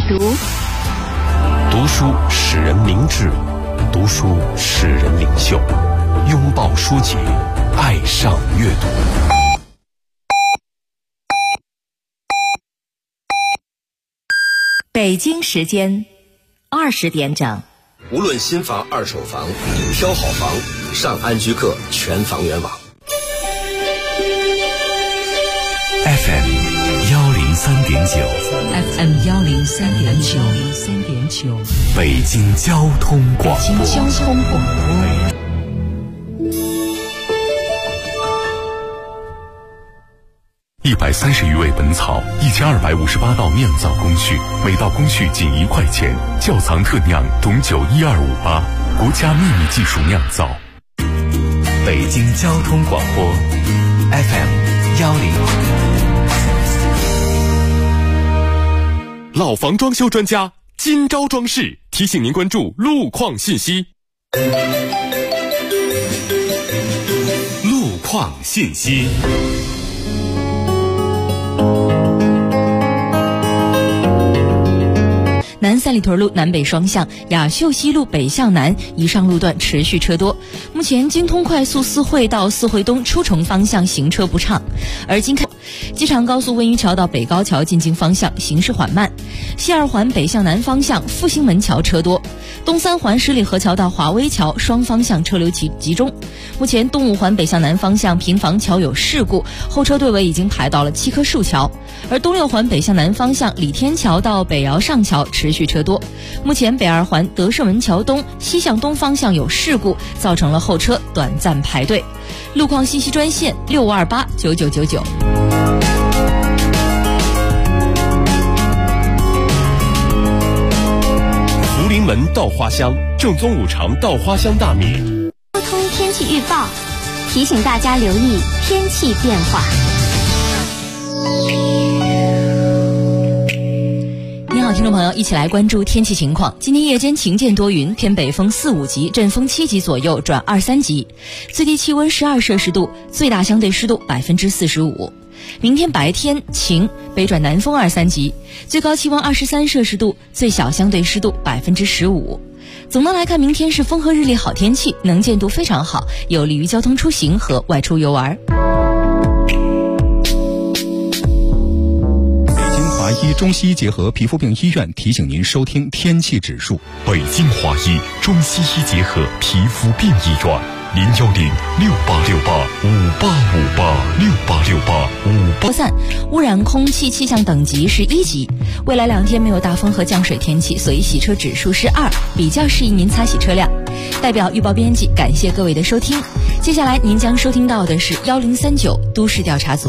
读。 读书使人明智，读书使人领袖。拥抱书籍，爱上阅读。 北京时间20点整。 无论新房、二手房，挑好房，上安居客全房源网。 FM 103.9 103.9 北京交通广播。130余味本草，1258道酿造工序，每道工序仅1块钱。窖藏特酿董酒12588，国家秘密技术酿造。北京交通广播 FM 105。老房装修专家今朝装饰提醒您关注路况信息。路况信息。 南三里屯路南北双向雅秀西路北向南以上路段持续车多，目前京通快速四惠到四惠东出城方向行车不畅，而京开机场高速温榆桥到北高桥进京方向行驶缓慢，西二环北向南方向复兴门桥车多，东三环十里河桥到华威桥双方向车流集中。目前东五环北向南方向平房桥有事故，后车队尾已经排到了七棵树桥，而东六环北向南方向李天桥到北窑上桥持续车多。目前北二环德胜门桥东西向东方向有事故，造成了后车短暂排队。路况信息专线65289999。 福临门稻花香，正宗五常稻花香大米。 交通天气预报，提醒大家留意天气变化。 你好，听众朋友，一起来关注天气情况。今天夜间晴间多云，偏北风4、5级，阵风7级左右转2、3级，最低气温12摄氏度，最大相对湿度45%。明天白天晴，北转南风2、3级，最高气温23摄氏度，最小相对湿度15%。总的来看，明天是风和日丽好天气，能见度非常好，有利于交通出行和外出游玩。 华医中西医结合皮肤病医院提醒您收听天气指数。 北京华医中西医结合皮肤病医院，0106868585868686858。 散污染空气气象等级是1级，未来2天没有大风和降水天气，所以洗车指数是2，比较适宜您擦洗车辆。代表预报编辑感谢各位的收听，接下来您将收听到的是1039都市调查组。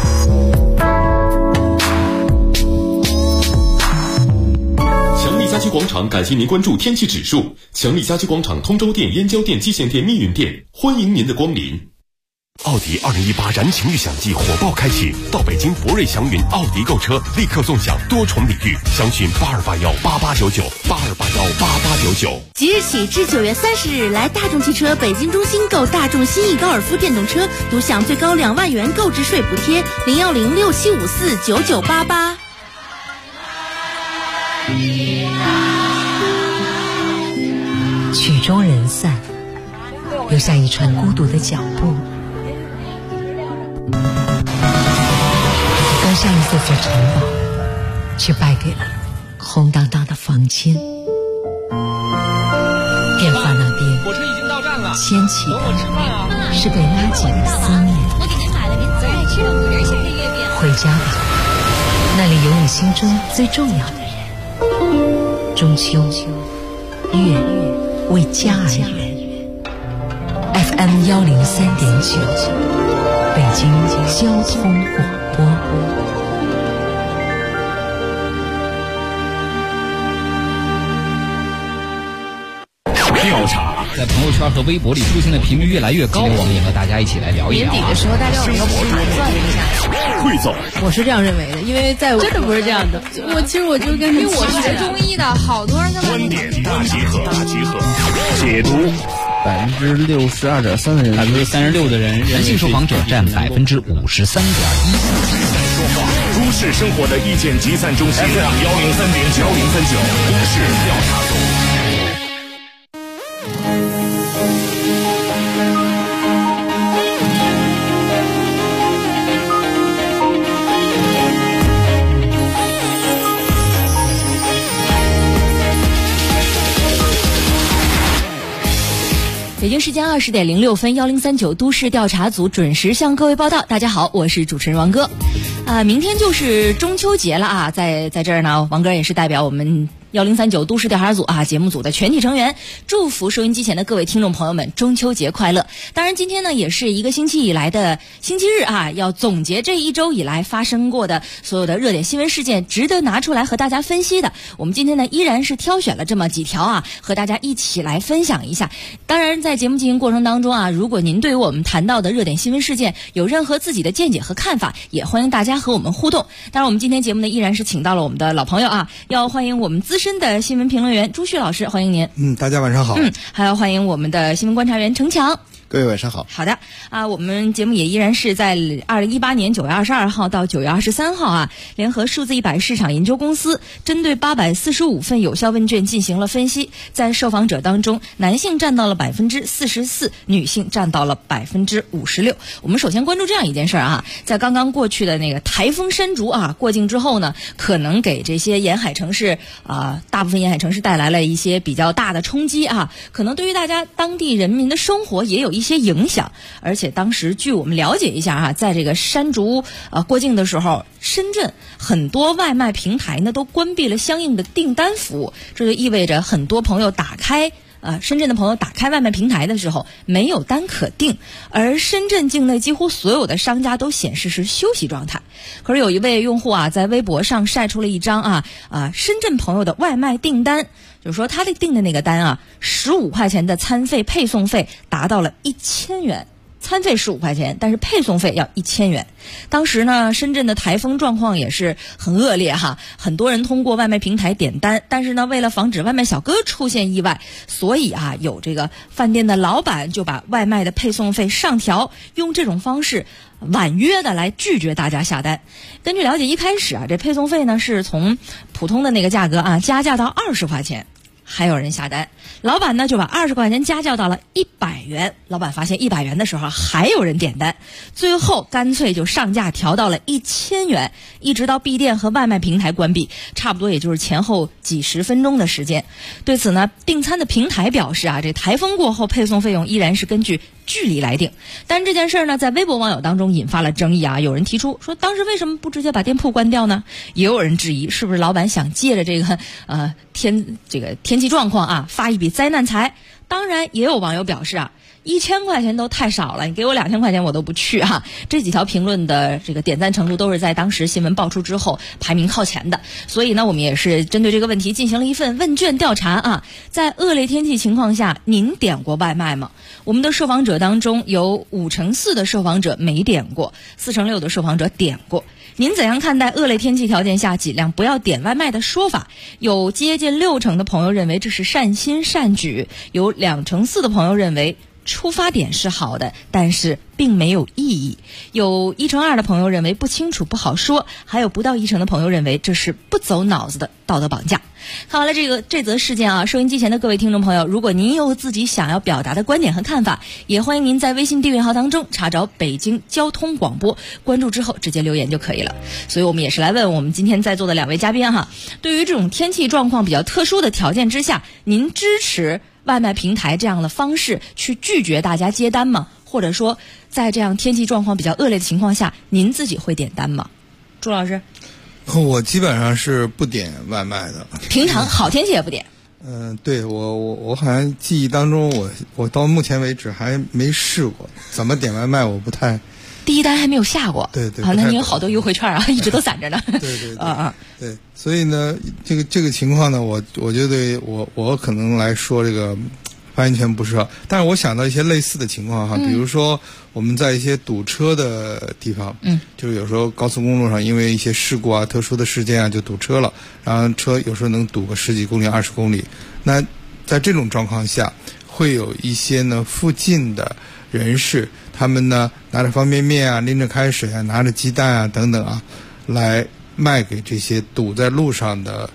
强力家居广场感谢您关注天气指数。强力家居广场通州店、燕郊店、蓟县店、密云店，欢迎您的光临。奥迪2018燃情预享季火爆开启，到北京博瑞祥云奥迪购车，立刻纵享多重礼遇，详询82818899，82818899。 即日起至9月30日，来大众汽车北京中心购大众新逸高尔夫电动车，独享最高2万元购置税补贴，01067549988。 曲终人散，留下一串孤独的脚步。刚上一座城堡，却败给了空荡荡的房间。电话那边， 火车已经到站了， 牵起的是被拉紧的思念。 我给您买了您最爱吃的5仁小黑月饼。 回家吧，那里有你心中最重要的人。中秋，月为家而圆。FM 103.9，北京交通广播。 调查在朋友圈和微博里出现的频率越来越高，我们也和大家一起来聊一聊。 年底的时候，大家有没有盘算了一下？ 汇总， 我是这样认为的，因为在真的不是这样的。其实我就跟因为我是学中医的，好多人都观点大集合，解读。 62.3%的人 ，36%的人，男性受访者占53.1%。 都市生活的意见集散中心，FM 103.9 都市调查组。 北京时间20点06分，1039都市调查组准时向各位报道。大家好，我是主持人王哥。明天就是中秋节了啊，在这儿呢，王哥也是代表我们1039都市调查组节目组的全体成员，祝福收音机前的各位听众朋友们中秋节快乐。当然今天呢也是一个星期以来的星期日要总结这一周以来发生过的所有的热点新闻事件，值得拿出来和大家分析的。我们今天呢依然是挑选了这么几条和大家一起来分享一下。当然在节目进行过程当中如果您对于我们谈到的热点新闻事件有任何自己的见解和看法，也欢迎大家和我们互动。当然我们今天节目呢依然是请到了我们的老朋友要欢迎我们资深的新闻评论员朱旭老师，欢迎您。 大家晚上好。 还要欢迎我们的新闻观察员程强。 各位晚上好。 好的我们节目也依然是在2018年9月22号到9月23号联合数字100市场研究公司针对845份有效问卷进行了分析，在受访者当中，男性占到了44%，女性占到了56%。我们首先关注这样一件事在刚刚过去的那个台风山竹过境之后呢，可能给这些沿海城市大部分沿海城市带来了一些比较大的冲击可能对于大家当地人民的生活也有一些影响。而且当时据我们了解一下在这个山竹过境的时候，深圳很多外卖平台呢都关闭了相应的订单服务，这就意味着很多朋友深圳的朋友打开外卖平台的时候没有单可订，而深圳境内几乎所有的商家都显示是休息状态。可是有一位用户在微博上晒出了一张深圳朋友的外卖订单，就是说他订的那个单15块钱的餐费配送费达到了1000元。餐费15块钱，但是配送费要1000元。当时呢，深圳的台风状况也是很恶劣很多人通过外卖平台点单，但是呢，为了防止外卖小哥出现意外，所以有这个饭店的老板就把外卖的配送费上调，用这种方式婉约的来拒绝大家下单。根据了解，一开始这配送费呢是从普通的那个价格加价到20块钱。还有人下单，老板呢就把20块钱加价到了100元。老板发现100元的时候还有人点单，最后干脆就上架调到了1000元，一直到闭店和外卖平台关闭，差不多也就是前后几十分钟的时间。对此呢，订餐的平台表示这台风过后配送费用依然是根据距离来定。但这件事呢，在微博网友当中引发了争议有人提出说，当时为什么不直接把店铺关掉呢？也有人质疑，是不是老板想借着这个天气状况发一笔灾难财？当然也有网友表示1000块钱都太少了，你给我2000块钱我都不去这几条评论的这个点赞程度都是在当时新闻爆出之后排名靠前的。所以呢，我们也是针对这个问题进行了一份问卷调查在恶劣天气情况下，您点过外卖吗？我们的受访者当中有54%的受访者没点过，46%的受访者点过。您怎样看待恶劣天气条件下尽量不要点外卖的说法？有接近60%的朋友认为这是善心善举，有24%的朋友认为出发点是好的，但是并没有意义。有1%的朋友认为不清楚不好说，还有不到1%的朋友认为这是不走脑子的道德绑架。看完了这则事件收音机前的各位听众朋友，如果您有自己想要表达的观点和看法，也欢迎您在微信订阅号当中查找北京交通广播，关注之后直接留言就可以了。所以我们也是来问我们今天在座的2位嘉宾对于这种天气状况比较特殊的条件之下，您支持外卖平台这样的方式去拒绝大家接单吗？或者说在这样天气状况比较恶劣的情况下，您自己会点单吗？朱老师。 我基本上是不点外卖的， 平常好天气也不点。 对，我好像记忆当中我到目前为止还没试过怎么点外卖，我不太第一单还没有下过。 对对。 那你有好多优惠券一直都攒着呢。 对对对。对，所以呢，这个情况呢，我觉得我可能来说这个发言权不是，但是我想到一些类似的情况比如说我们在一些堵车的地方，就是有时候高速公路上因为一些事故特殊的事件就堵车了，然后车有时候能堵个10几公里、20公里。那在这种状况下，会有一些呢附近的人士，他们呢拿着方便面拎着开水拿着鸡蛋等等来卖给这些堵在路上的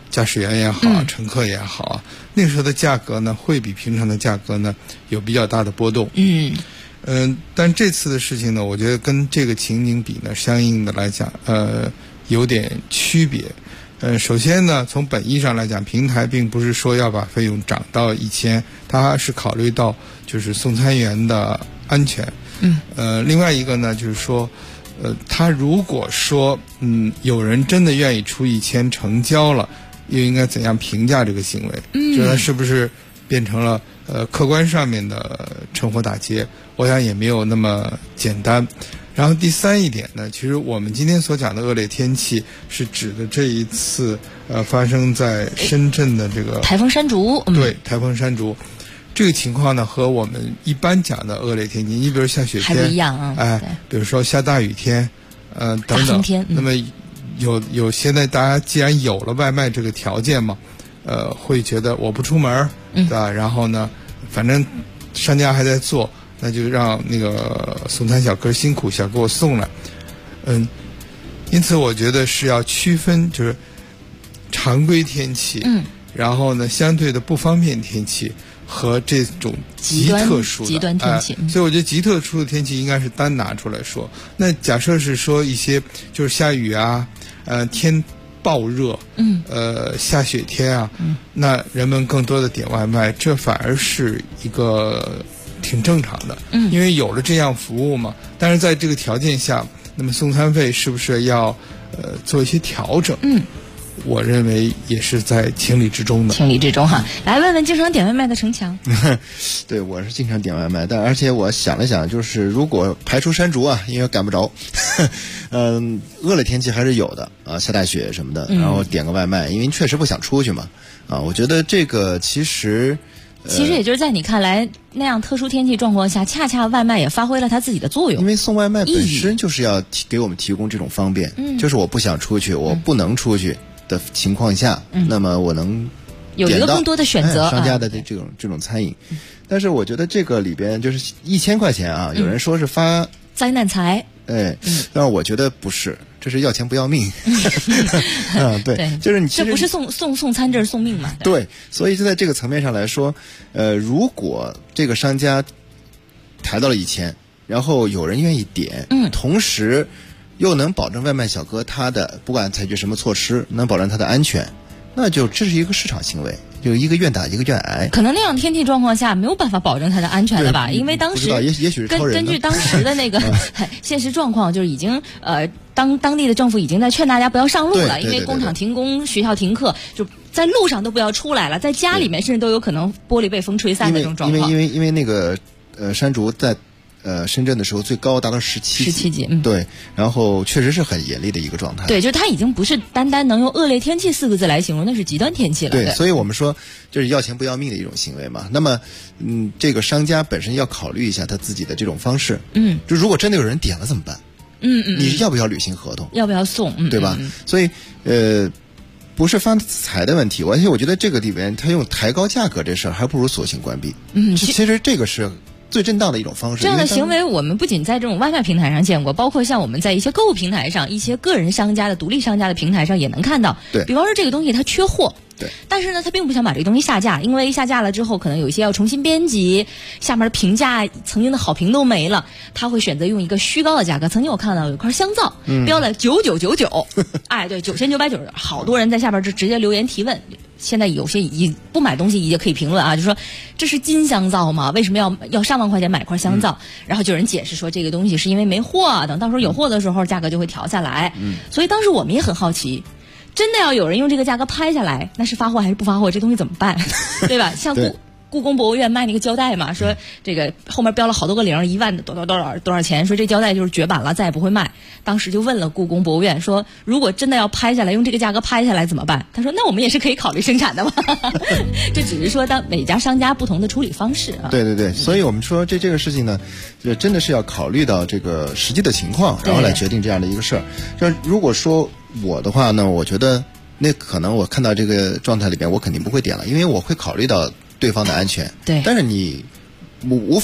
驾驶员也好，乘客也好啊，那时候的价格呢会比平常的价格呢有比较大的波动。但这次的事情呢，我觉得跟这个情景比呢，相应的来讲，有点区别。首先呢，从本意上来讲，平台并不是说要把费用涨到1000，它是考虑到就是送餐员的安全。另外一个呢，就是说，他如果说有人真的愿意出1000成交了，又应该怎样评价这个行为？就是它是不是变成了客观上面的趁火打劫？我想也没有那么简单。然后第三一点呢，其实我们今天所讲的恶劣天气是指的这一次发生在深圳的这个台风山竹。 对，台风山竹这个情况呢，和我们一般讲的恶劣天气，你比如下雪天还不一样啊。 比如说下大雨天，等等。 大风天。 那么有现在大家既然有了外卖这个条件嘛，会觉得我不出门，对吧？然后呢，反正商家还在做。那就让那个送餐小哥辛苦小给我送来，因此我觉得是要区分，就是常规天气，然后呢相对的不方便天气和这种极特殊的极端天气， 所以我觉得极特殊的天气应该是单拿出来说。那假设是说一些就是下雨啊，天暴热，下雪天啊，那人们更多的点外卖，这反而是一个挺正常的，因为有了这样服务嘛。但是在这个条件下，那么送餐费是不是要做一些调整？我认为也是在情理之中的。 情理之中哈。来问问经常点外卖的程强。 对，我是经常点外卖，但而且我想了想，就是如果排除山竹啊，因为赶不着，恶劣天气还是有的啊，下大雪什么的，然后点个外卖，因为确实不想出去嘛。我觉得这个其实也就是在你看来那样特殊天气状况下，恰恰外卖也发挥了它自己的作用。 因为送外卖本身就是要给我们提供这种方便，就是我不想出去，我不能出去的情况下，那么我能有一个更多的选择， 商家的这种餐饮。但是我觉得这个里边就是1000块钱啊，有人说是发灾难财， 但是我觉得不是，这是要钱不要命。对，就是你其实这不是送餐，这是送命嘛。 对，所以就在这个层面上来说，如果这个商家抬到了1000，然后有人愿意点，同时又能保证外卖小哥他的不管采取什么措施能保证他的安全，那就这是一个市场行为，就一个愿打一个愿挨。 可能那样天气状况下没有办法保证他的安全的吧，因为当时也许是超人根据当时的那个现实状况，就是已经当地的政府已经在劝大家不要上路了，因为工厂停工，学校停课，就在路上都不要出来了，在家里面甚至都有可能玻璃被风吹散的这种状况。 因为那个山竹在深圳的时候最高达到17级，对，然后确实是很严厉的一个状态。 对，就是它已经不是单单能用恶劣天气4个字来形容，那是极端天气了。 对，所以我们说就是要钱不要命的一种行为嘛。那么，这个商家本身要考虑一下他自己的这种方式。就如果真的有人点了怎么办？你要不要履行合同？要不要送？ 对吧？所以不是发财的问题，而且我觉得这个里边他用抬高价格这事儿，还不如索性关闭。其实这个是最正当的一种方式。 这样的行为我们不仅在这种外卖平台上见过，包括像我们在一些购物平台上，一些个人商家的独立商家的平台上也能看到。 对， 比方说这个东西它缺货， 对， 但是呢他并不想把这个东西下架，因为下架了之后可能有一些要重新编辑，下面的评价曾经的好评都没了，他会选择用一个虚高的价格。曾经我看到有一块香皂标了9999，对，9990，好多人在下边就直接留言提问。现在有些已不买东西也可以评论啊，就说这是金香皂吗？为什么要上万块钱买块香皂？然后就有人解释说这个东西是因为没货，等到时候有货的时候价格就会调下来。所以当时我们也很好奇，真的要有人用这个价格拍下来，那是发货还是不发货？这东西怎么办？对吧？像故宫博物院卖那个胶带嘛，说这个后面标了好多个零，1万多少钱，说这胶带就是绝版了，再也不会卖。当时就问了故宫博物院，说如果真的要拍下来，用这个价格拍下来怎么办？他说那我们也是可以考虑生产的嘛。这只是说当每家商家不同的处理方式啊。 对，所以我们说这个事情呢，就真的是要考虑到这个实际的情况，然后来决定这样的一个事儿。就如果说我的话呢，我觉得那可能我看到这个状态里边，我肯定不会点了，因为我会考虑到对方的安全。 对， 但是你无法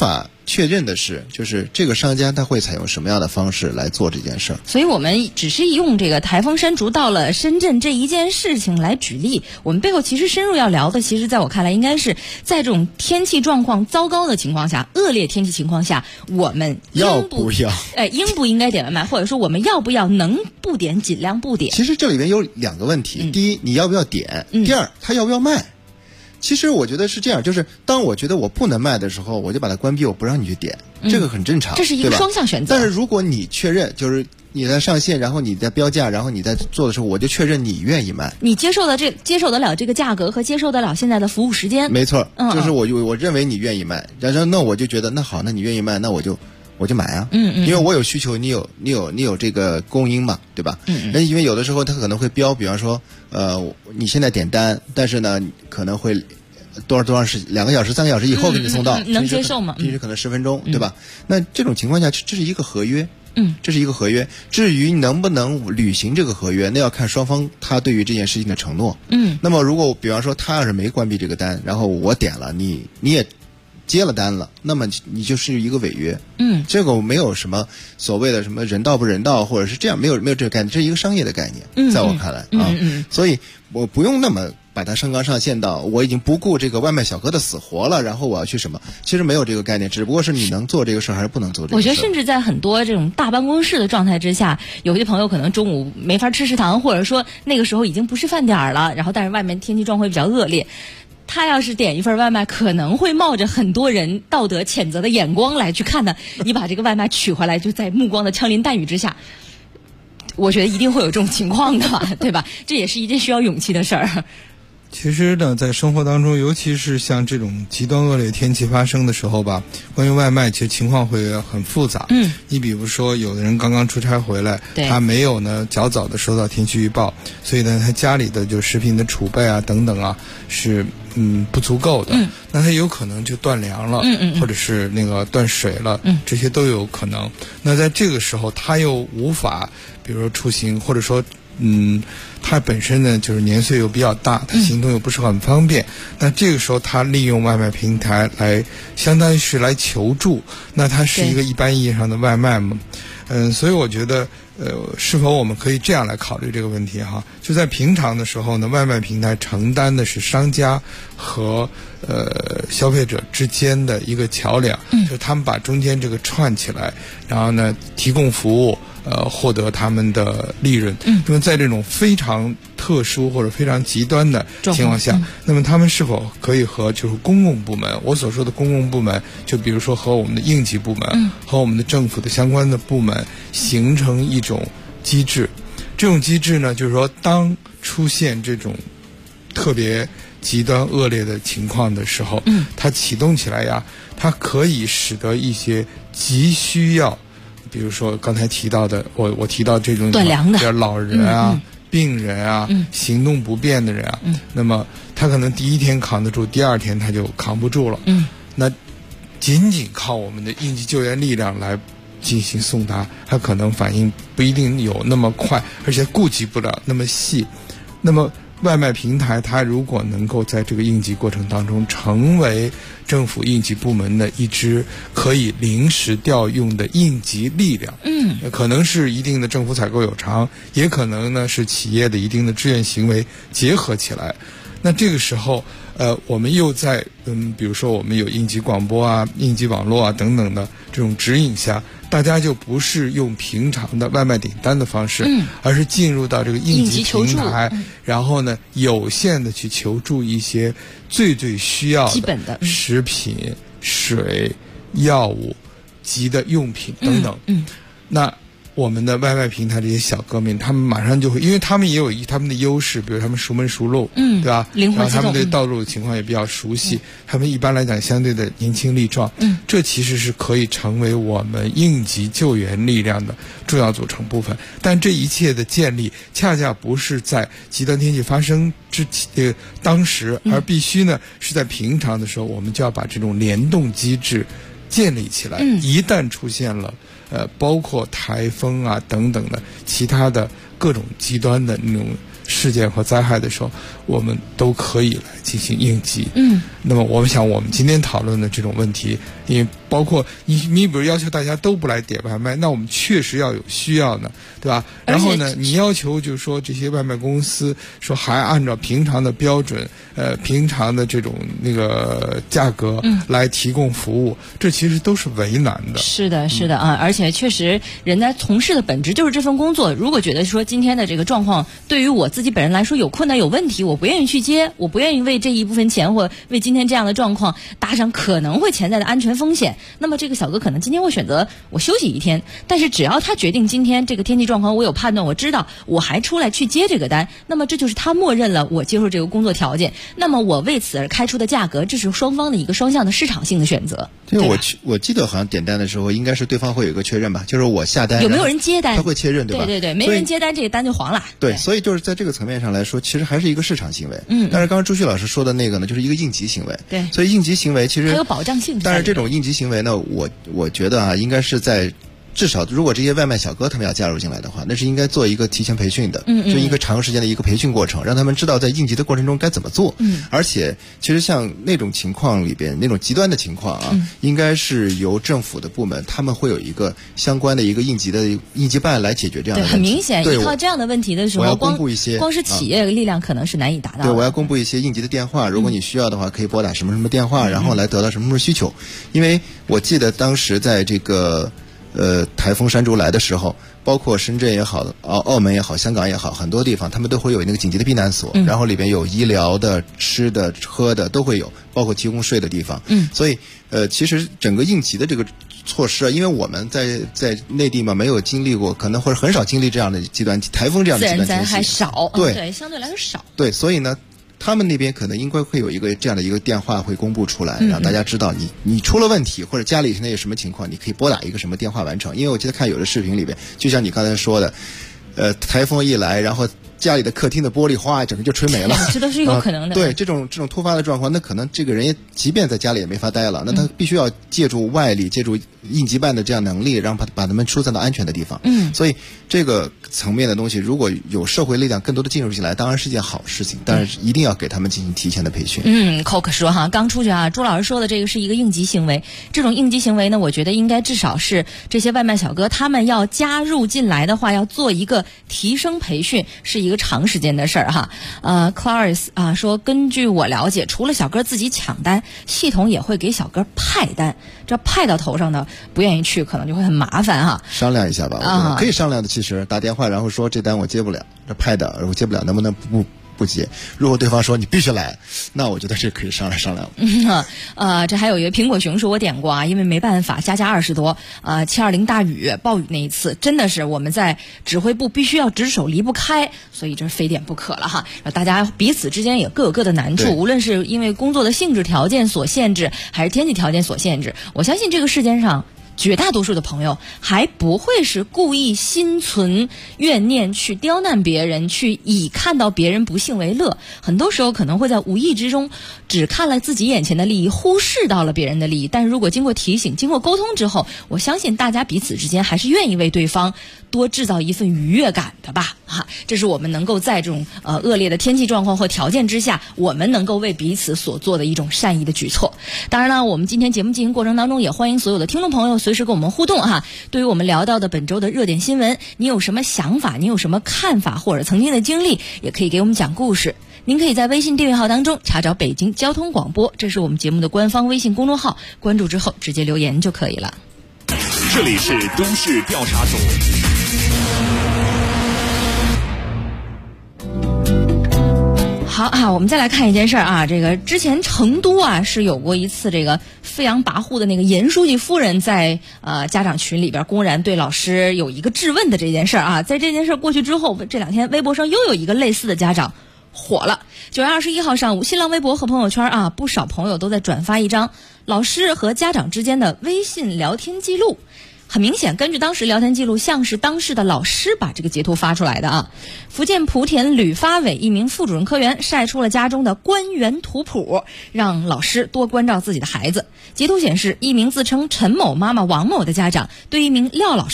确认的是，就是这个商家他会采用什么样的方式来做这件事儿。 所以我们只是用这个台风山竹到了深圳这一件事情来举例，我们背后其实深入要聊的，其实在我看来应该是在这种天气状况糟糕的情况下，恶劣天气情况下，我们要不要？ 应不应该点外卖，或者说我们要不要能不点尽量不点？ 其实这里面有两个问题，第一，你要不要点？第二，他要不要卖？其实我觉得是这样，就是当我觉得我不能卖的时候，我就把它关闭，我不让你去点，这个很正常， 这是一个双向选择。 但是如果你确认，就是你在上线，然后你在标价，然后你在做的时候，我就确认你愿意卖， 你接受得了这个价格和接受得了现在的服务时间。 没错，就是我认为你愿意卖，然后那我就觉得那好，那你愿意卖，那我就买啊，因为我有需求，你有这个供应嘛，对吧？因为有的时候他可能会标，比方说你现在点单，但是呢可能会多少时2个小时3个小时以后给你送到， 能接受吗？ 平时可能10分钟，对吧？那这种情况下，这是一个合约。这是一个合约。至于能不能履行这个合约，那要看双方他对于这件事情的承诺。那么如果比方说他要是没关闭这个单，然后我点了，你也接了单了，那么你就是一个违约。这个没有什么所谓的什么人道不人道，或者是这样，没有这个概念，这是一个商业的概念。在我看来所以我不用那么把它上纲上线到我已经不顾这个外卖小哥的死活了，然后我要去什么？其实没有这个概念，只不过是你能做这个事儿还是不能做这个事儿。 我觉得甚至在很多这种大办公室的状态之下，有些朋友可能中午没法吃食堂，或者说那个时候已经不是饭点了，然后但是外面天气状况比较恶劣。他要是点一份外卖，可能会冒着很多人道德谴责的眼光来去看的。你把这个外卖取回来，就在目光的枪林弹雨之下，我觉得一定会有这种情况的吧，对吧？这也是一件需要勇气的事儿。 其实呢，在生活当中，尤其是像这种极端恶劣天气发生的时候吧，关于外卖其实情况会很复杂。你比如说，有的人刚刚出差回来，他没有呢较早的收到天气预报，所以呢，他家里的就食品的储备啊等等啊是不足够的。那他有可能就断粮了，或者是那个断水了，这些都有可能。那在这个时候，他又无法，比如说出行，或者说他本身呢就是年岁又比较大，他行动又不是很方便，那这个时候他利用外卖平台来相当于是来求助，那他是一个一般意义上的外卖吗？所以我觉得是否我们可以这样来考虑这个问题哈？就在平常的时候呢，外卖平台承担的是商家和消费者之间的一个桥梁，就是他们把中间这个串起来，然后呢提供服务，获得他们的利润。那么在这种非常特殊或者非常极端的情况下，那么他们是否可以和就是公共部门，我所说的公共部门，就比如说和我们的应急部门，和我们的政府的相关的部门形成一种机制。这种机制呢，就是说当出现这种特别极端恶劣的情况的时候，它启动起来呀，它可以使得一些急需要，比如说刚才提到的，我提到这种断粮的老人啊、病人啊、行动不便的人啊，那么他可能第一天扛得住，第二天他就扛不住了。那仅仅靠我们的应急救援力量来进行送达，他可能反应不一定有那么快，而且顾及不了那么细。那么外卖平台它如果能够在这个应急过程当中成为政府应急部门的一支可以临时调用的应急力量，可能是一定的政府采购有偿，也可能呢是企业的一定的志愿行为结合起来。那这个时候我们又在比如说我们有应急广播啊、应急网络啊等等的这种指引下，大家就不是用平常的外卖点单的方式，而是进入到这个应急平台，然后呢有限的去求助一些最需要的基本的食品、水、药物、急的用品等等。那我们的外卖平台这些小哥们，他们马上就会，因为他们也有他们的优势，比如他们熟门熟路，对吧？ 灵活机动， 然后他们对道路的情况也比较熟悉，他们一般来讲相对的年轻力壮，这其实是可以成为我们应急救援力量的重要组成部分。但这一切的建立，恰恰不是在极端天气发生当时，而必须呢是在平常的时候，我们就要把这种联动机制建立起来。一旦出现了包括台风啊等等的其他的各种极端的那种事件和灾害的时候，我们都可以来进行应急。那么我们想我们今天讨论的这种问题，因为包括你比如要求大家都不来点外卖，那我们确实要有需要呢，对吧？然后呢，你要求就是说这些外卖公司说还按照平常的标准，平常的这种那个价格来提供服务，这其实都是为难的。 是的，是的啊，而且确实人家从事的本质就是这份工作，如果觉得说今天的这个状况对于我自己本人来说有困难有问题，我不愿意去接，我不愿意为这一部分钱或为今天这样的状况搭上可能会潜在的安全风险，那么这个小哥可能今天会选择我休息一天，但是只要他决定今天这个天气状况我有判断，我知道我还出来去接这个单，那么这就是他默认了我接受这个工作条件，那么我为此而开出的价格，这是双方的一个双向的市场性的选择。 我记得好像点单的时候应该是对方会有一个确认吧，就是我下单有没有人接单， 他会确认，对吧？ 对对对，没人接单这个单就黄了。 对，所以就是在这个层面上来说，其实还是一个市场行为。但是刚刚朱旭老师说的那个呢，就是一个应急行为。 对， 所以应急行为其实还有保障性。 但是这种应急行为呢，我觉得啊，应该是在至少如果这些外卖小哥他们要加入进来的话，那是应该做一个提前培训的，就一个长时间的一个培训过程，让他们知道在应急的过程中该怎么做。而且其实像那种情况里边，那种极端的情况啊，应该是由政府的部门他们会有一个相关的一个应急办来解决这样的问题。 对，很明显，依靠这样的问题的时候， 我要公布一些， 光是企业力量可能是难以达到的。 对，我要公布一些应急的电话，如果你需要的话，可以拨打什么什么电话，然后来得到什么什么需求。因为我记得当时在这个台风山竹来的时候，包括深圳也好，澳门也好，香港也好，很多地方他们都会有那个紧急的避难所，然后里边有医疗的、吃的、喝的都会有，包括提供睡的地方。所以其实整个应急的这个措施啊，因为我们在内地嘛，没有经历过，可能或者很少经历这样的极端台风这样的极端天气， 自然灾害少， 对， 相对来说少。 对，所以呢，他们那边可能应该会有一个这样的一个电话会公布出来，让大家知道你出了问题或者家里现在有什么情况，你可以拨打一个什么电话完成。因为我记得看有的视频里边，就像你刚才说的，台风一来，然后家里的客厅的玻璃哗整个就吹没了， 这都是有可能的。 对，这种突发的状况，那可能这个人即便在家里也没法待了，那他必须要借助外力，借助应急办的这样能力，让把他们疏散到安全的地方。所以这个层面的东西，如果有社会力量更多的进入进来，当然是件好事情，但是一定要给他们进行提前的培训。 Coke 说哈，刚出去啊，朱老师说的这个是一个应急行为，这种应急行为呢，我觉得应该至少是这些外卖小哥他们要加入进来的话，要做一个提升培训，是一个长时间的事儿哈。Clarice 啊说，根据我了解，除了小哥自己抢单，系统也会给小哥派单，这派到头上的不愿意去，可能就会很麻烦哈。 商量一下吧，我觉得可以商量的。其实打电话然后说这单我接不了，这派的我接不了，能不能不接？如果对方说你必须来，那我觉得这可以商量。 这还有一个苹果熊说，我点过啊，因为没办法，加20多，720大雨暴雨那一次，真的是我们在指挥部必须要值守离不开，所以这非点不可了哈。大家彼此之间也各有各的难处，无论是因为工作的性质条件所限制，还是天气条件所限制，我相信这个世间上绝大多数的朋友还不会是故意心存怨念去刁难别人，去以看到别人不幸为乐，很多时候可能会在无意之中只看了自己眼前的利益，忽视到了别人的利益。但是如果经过提醒，经过沟通之后，我相信大家彼此之间还是愿意为对方多制造一份愉悦感的吧。这是我们能够在这种恶劣的天气状况或条件之下，我们能够为彼此所做的一种善意的举措。当然了，我们今天节目进行过程当中，也欢迎所有的听众朋友随时跟我们互动哈。对于我们聊到的本周的热点新闻，你有什么想法，你有什么看法，或者曾经的经历，也可以给我们讲故事。您可以在微信订阅号当中查找北京交通广播，这是我们节目的官方微信公众号，关注之后直接留言就可以了。 这里是都市调查组。 好我们再来看一件事啊，这个之前成都啊是有过一次这个飞扬跋扈的那个严书记夫人在家长群里边公然对老师有一个质问的这件事啊，在这件事过去之后，这2天微博上又有一个类似的家长火了。9月21号上午，新浪微博和朋友圈啊，不少朋友都在转发一张老师和家长之间的微信聊天记录。很明显，根据当时聊天记录，像是当事的老师把这个截图发出来的啊。福建莆田旅发委一名副主任科员晒出了家中的官员图谱，让老师多关照自己的孩子。截图显示，一名自称陈某妈妈王某的家长对一名廖老师说：“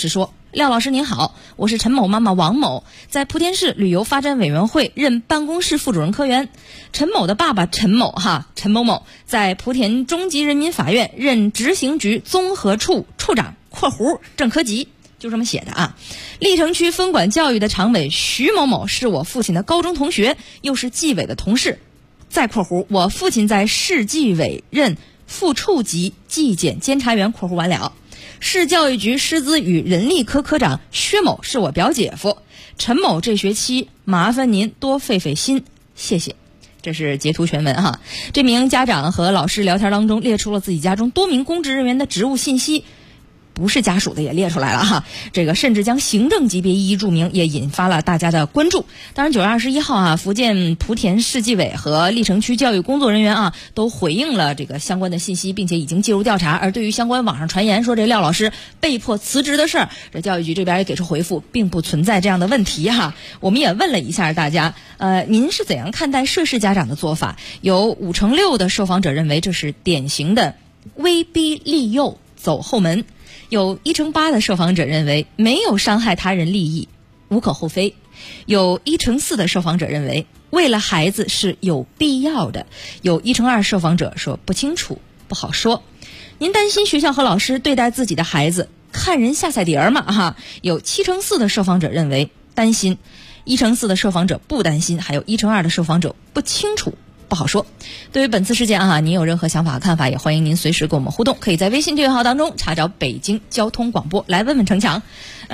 廖老师您好，我是陈某妈妈王某，在莆田市旅游发展委员会任办公室副主任科员。陈某的爸爸陈某陈某某在莆田中级人民法院任执行局综合处处长（正科级），就这么写的啊。历城区分管教育的常委徐某某是我父亲的高中同学，又是纪委的同事。再我父亲在市纪委任副处级纪检监察员（完了）。市教育局师资与人力科科长薛某是我表姐夫。陈某这学期麻烦您多费费心，谢谢。这是截图全文哈。这名家长和老师聊天当中列出了自己家中多名公职人员的职务信息，不是家属的也列出来了哈。这个甚至将行政级别一一注明，也引发了大家的关注。当然9月21号福建莆田市纪委和历城区教育工作人员都回应了这个相关的信息，并且已经介入调查。而对于相关网上传言说这廖老师被迫辞职的事儿，这教育局这边也给出回复，并不存在这样的问题哈。我们也问了一下大家，您是怎样看待涉事家长的做法？有56%的受访者认为这是典型的威逼利诱，走后门。有1%8的受访者认为没有伤害他人利益，无可厚非。有1%4的受访者认为为了孩子是有必要的。有1%2受访者说不清楚，不好说。您担心学校和老师对待自己的孩子看人下菜碟儿吗？有7%4的受访者认为担心，1%4的受访者不担心，还有1%2的受访者不清楚，不好说。对于本次事件您有任何想法和看法，也欢迎您随时跟我们互动，可以在微信订阅号当中查找北京交通广播来问问程强。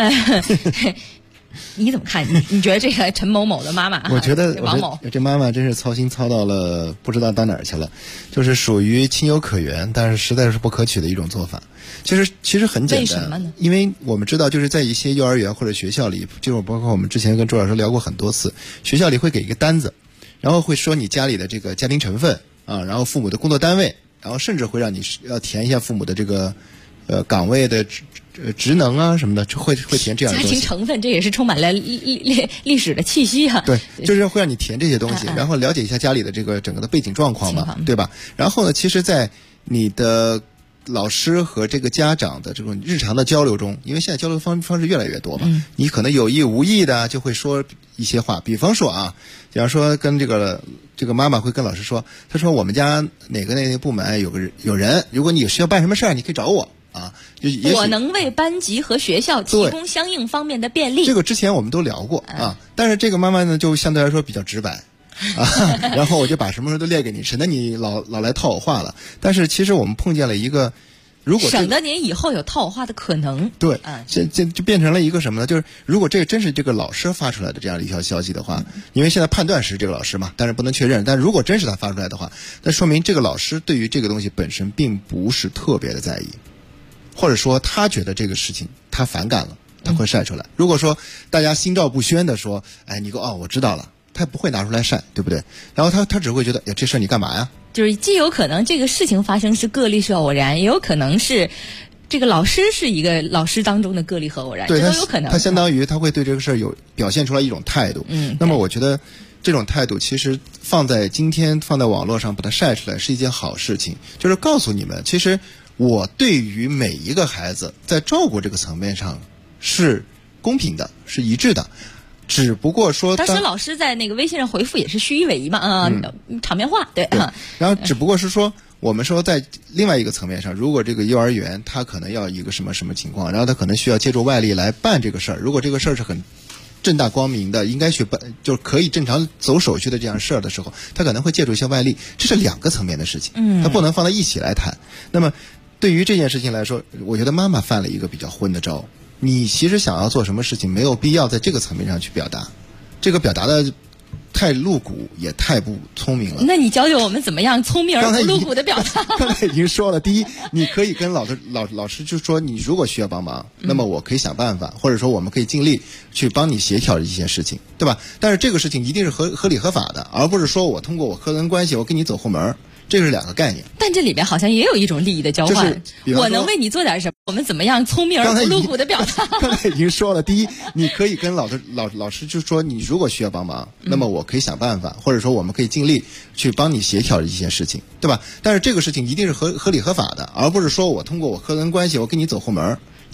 你怎么看？你觉得这个陈某某的妈妈我觉得王某这妈妈真是操心操到了不知道到哪儿去了，就是属于情有可原，但是实在是不可取的一种做法。其实很简单，为什么呢？因为我们知道，就是在一些幼儿园或者学校里，就是包括我们之前跟周老师聊过很多次，学校里会给一个单子，然后会说你家里的这个家庭成分然后父母的工作单位，然后甚至会让你要填一下父母的这个岗位的职能什么的，会填这样的东西。 家庭成分，这也是充满了历史的气息对，就是会让你填这些东西，然后了解一下家里的这个整个的背景状况嘛，对吧？然后呢，其实，在你的老师和这个家长的这种日常的交流中，因为现在交流方式越来越多嘛，你可能有意无意的就会说一些话，比方说假如说跟这个妈妈会跟老师说，她说我们家哪个部门有人，如果你需要办什么事儿，你可以找我。 我能为班级和学校提供相应方面的便利。 这个之前我们都聊过但是这个妈妈呢就相对来说比较直白然后我就把什么事都列给你，省得你老来套我话了。但是其实我们碰见了一个，如果省得您以后有套我话的可能。 对，这就变成了一个什么呢？就是如果这个真是这个老师发出来的这样的一条消息的话，因为现在判断是这个老师嘛，但是不能确认。但如果真是他发出来的话，那说明这个老师对于这个东西本身并不是特别的在意。或者说他觉得这个事情他反感了，他会晒出来。如果说大家心照不宣的说，你给我知道了，他不会拿出来晒，对不对？然后他只会觉得，这事儿你干嘛呀？ 就是既有可能这个事情发生是个例是偶然，也有可能是这个老师是一个老师当中的个例和偶然， 对， 这都有可能。 他相当于他会对这个事儿有表现出来一种态度。那么我觉得这种态度其实放在今天放在网络上把它晒出来是一件好事情，就是告诉你们，其实我对于每一个孩子在照顾这个层面上是公平的，是一致的。只不过说当时老师在那个微信上回复也是虚以委蛇嘛，场面话，对。 然后只不过是说我们说在另外一个层面上，如果这个幼儿园他可能要一个什么情况，然后他可能需要借助外力来办这个事儿，如果这个事儿是很正大光明的，应该去办，就是可以正常走手续的这样事儿的时候，他可能会借助一些外力，这是两个层面的事情，他不能放在一起来谈。那么对于这件事情来说，我觉得妈妈犯了一个比较昏的招。你其实想要做什么事情，没有必要在这个层面上去表达，这个表达的太露骨，也太不聪明了。 那你教教我们怎么样聪明而不露骨的表达？ 刚才已经说了，第一，你可以跟老师就说，你如果需要帮忙，那么我可以想办法，或者说我们可以尽力去帮你协调一些事情，对吧？但是这个事情一定是合理合法的，而不是说我通过我个人关系，我跟你走后门。这是两个概念， 但这里边好像也有一种利益的交换。我能为你做点什么？我们怎么样聪明而不露骨的表达？ 刚才已经说了，第一，你可以跟老师就说，你如果需要帮忙，那么我可以想办法，或者说我们可以尽力去帮你协调一些事情，对吧？但是这个事情一定是合理合法的，而不是说我通过我个人关系，我跟你走后门。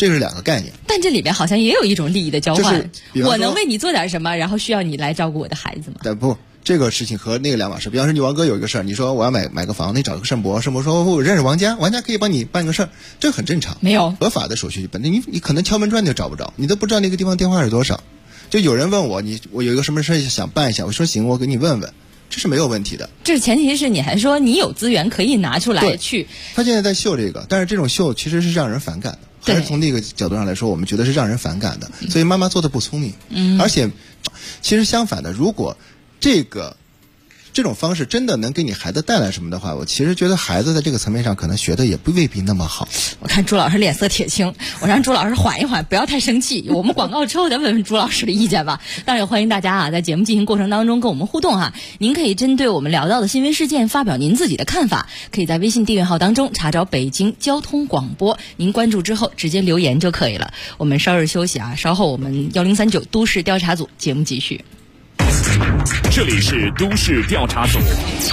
这是两个概念。 但这里面好像也有一种利益的交换， 就是我能为你做点什么，然后需要你来照顾我的孩子吗？ 但不，这个事情和那个两码事。比方说，你王哥有一个事儿，你说我要买个房，你找个申博，申博说我认识王家，王家可以帮你办个事儿，这个很正常， 没有合法的手续。本身你可能敲门砖就找不着，你都不知道那个地方电话是多少。就有人问我，我有一个什么事想办一下，我说行，我给你问问。这是没有问题的， 这前提是你还说你有资源可以拿出来去。 他现在在秀这个，但是这种秀其实是让人反感的，还是从那个角度上来说，我们觉得是让人反感的。所以妈妈做的不聪明，而且其实相反的，如果这种方式真的能给你孩子带来什么的话，我其实觉得孩子在这个层面上可能学的也未必那么好。 我看朱老师脸色铁青，我让朱老师缓一缓，不要太生气。我们广告之后再问问朱老师的意见吧。当然也欢迎大家在节目进行过程当中跟我们互动您可以针对我们聊到的新闻事件发表您自己的看法，可以在微信订阅号当中查找北京交通广播，您关注之后直接留言就可以了。我们稍日休息稍后我们1039都市调查组节目继续。 这里是都市调查组。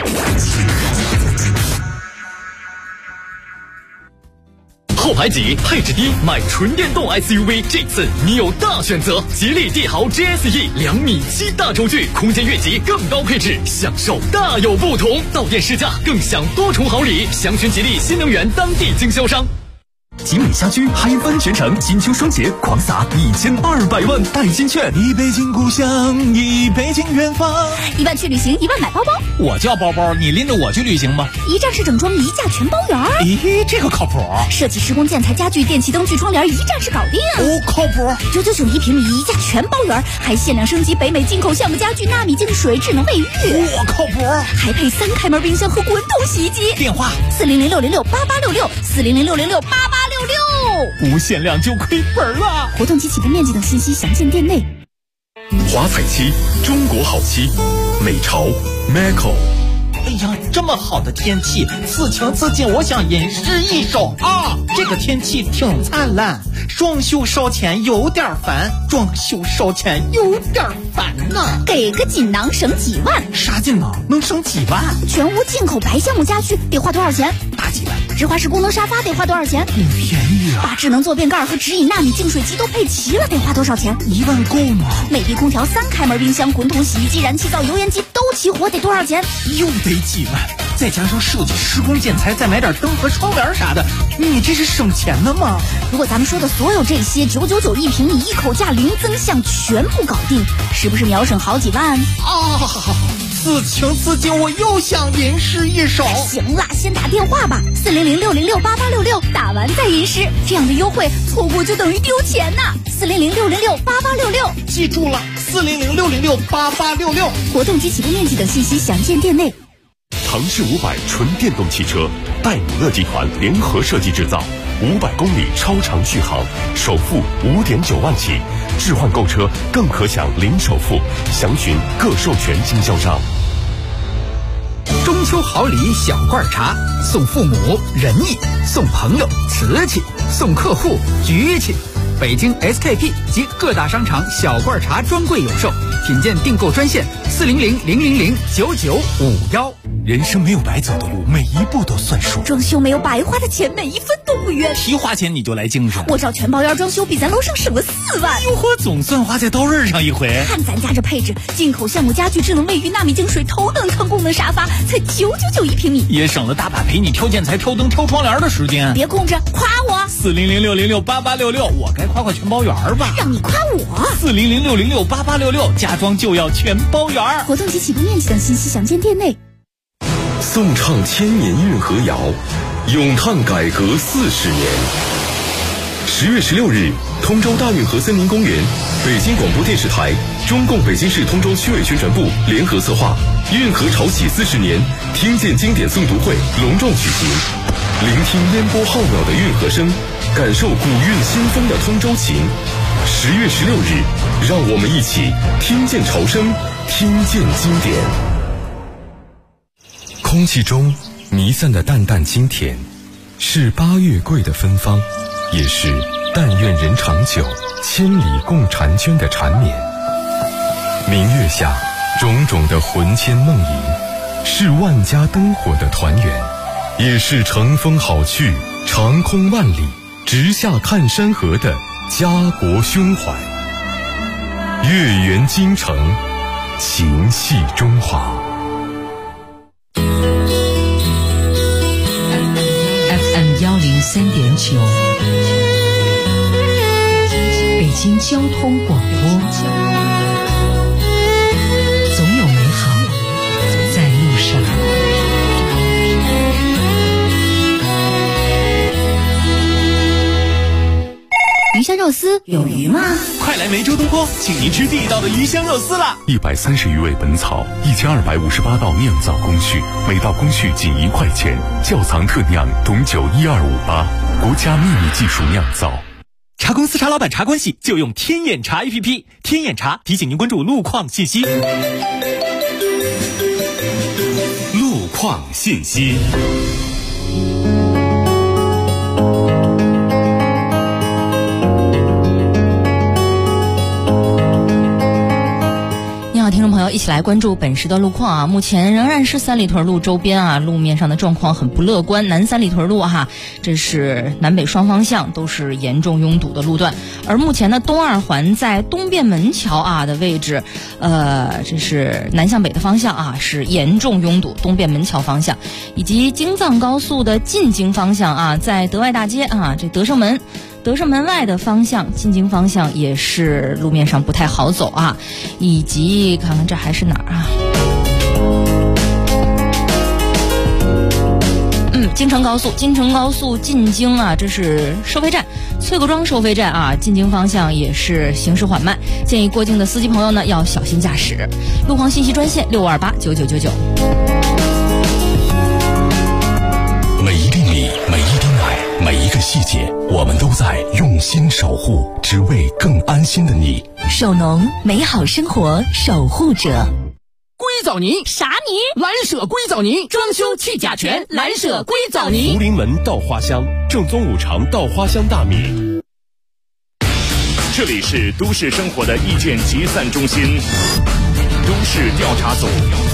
后排挤，配置低，买纯电动 SUV， 这次你有大选择。吉利帝豪 GSE 2.7米大轴距，空间越级更高配置，享受大有不同。到店试驾更享多重好礼，详询吉利新能源当地经销商。 集美家居嗨翻全城，金秋双节狂撒1200万代金券，一北京故乡，一北京远方。 1万去旅行，1万买包包。 我叫包包，你拎着我去旅行吧。 一站式整装，一价全包圆。 咦，这个靠谱。 设计施工建材家具电气灯具窗帘，一站式搞定。 靠谱。 9991平米，一价全包圆，还限量升级北美进口橡木家具纳米净水智能卫浴。 靠谱。 还配3开门冰箱和滚筒洗衣机。 电话 400-606-8866，400-606-8866。 不限量就亏本了。 活动及起步面积等信息详见店内。 华彩漆，中国好漆，美潮 Maco。 哎呀，这么好的天气，此情此景，我想吟诗一首啊！这个天气挺灿烂，装修烧钱有点烦，装修烧钱有点烦呐。 给个锦囊省几万？ 啥锦囊能省几万？ 全屋进口白橡木家具得花多少钱？ 大几万。 直滑式功能沙发得花多少钱？ 不便宜啊。 把智能坐便盖和直饮纳米净水机都配齐了，得花多少钱 ？1万够吗？ 美的空调3开门冰箱、滚筒洗衣机、燃气灶、油烟机都齐活，得多少钱？ 又得几万。再加上设计施工建材，再买点灯和窗帘啥的，你这是省钱的吗？ 如果咱们说的所有这些9991平米，一口价零增项全部搞定，是不是秒省好几万？ 此情此景，我又想吟诗一首。 行了，先打电话吧，400-606-8866，打完再吟诗，这样的优惠错过就等于丢钱呐。400-606-8866， 记住了，400-606-8866。 活动及起步面积等信息详见店内。 唐氏500纯电动汽车，戴姆勒集团联合设计制造，500公里超长续航，首付5.9万起，置换购车更可享零首付，详询各授权经销商。 中秋好礼小罐茶，送父母仁义，送朋友瓷器，送客户局气。北京 SKP 及各大商场小罐茶专柜有售，品鉴订购专线400-000-9951。 人生没有白走的路，每一步都算数。 装修没有白花的钱，每一分都不冤。 提花钱你就来精神， 我找全包圆装修，比咱楼上省了4万。 哟呵，总算花在刀刃上一回。 看咱家这配置，进口橡木家具、智能卫浴、纳米净水、头等舱功能沙发，才9991平米， 也省了大把陪你挑建材、挑灯、挑窗帘的时间。 别空着，夸我 ！400-606-8866，我该夸全包圆吧？ 让你夸我 ！400-606-8866，家装就要全包圆。 活动及起步面积等信息详见店内。 颂唱千年运河谣，咏叹改革40年。10月16日，通州大运河森林公园，北京广播电视台、中共北京市通州区委宣传部联合策划运河潮起40年听见经典诵读会隆重举行，聆听烟波浩渺的运河声，感受古韵新风的通州情。10月16日，让我们一起听见潮声，听见经典。空气中弥散的淡淡清甜，是8月桂的芬芳，也是但愿人长久，千里共婵娟的缠绵。明月下，种种的魂牵梦萦，是万家灯火的团圆，也是乘风好去，长空万里， 直下看山河的家国胸怀，月圆京城，情系中华。 FM 103.9，北京交通广播，总有美好在路上。 鱼香肉丝有鱼吗？ 快来梅州东坡，请您吃地道的鱼香肉丝啦 ！130余味本草，1258道酿造工序，每道工序仅1块钱。窖藏特酿董酒12588，国家秘密技术酿造。 茶公司茶老板茶关系就用天眼茶 APP， 天眼茶提醒您关注路况信息。 路况信息。 听众朋友，一起来关注本时的路况啊！目前仍然是三里屯路周边啊，路面上的状况很不乐观。南三里屯路这是南北双方向都是严重拥堵的路段。而目前呢，东二环在东便门桥的位置，这是南向北的方向是严重拥堵，东便门桥方向，以及京藏高速的进京方向在德外大街这德胜门外的方向，进京方向也是路面上不太好走以及看看这还是哪儿京承高速进京这是收费站，翠谷庄收费站进京方向也是行驶缓慢，建议过境的司机朋友呢要小心驾驶。路况信息专线65289999。 每一粒米，每一滴奶，每一个细节，我们都在用心守护，只为更安心的你。 首农，美好生活守护者。 硅藻泥啥泥？ 蓝舍硅藻泥，装修去甲醛，蓝舍硅藻泥。 福临门稻花香，正宗五常稻花香大米。 这里是都市生活的意见集散中心，都市调查组。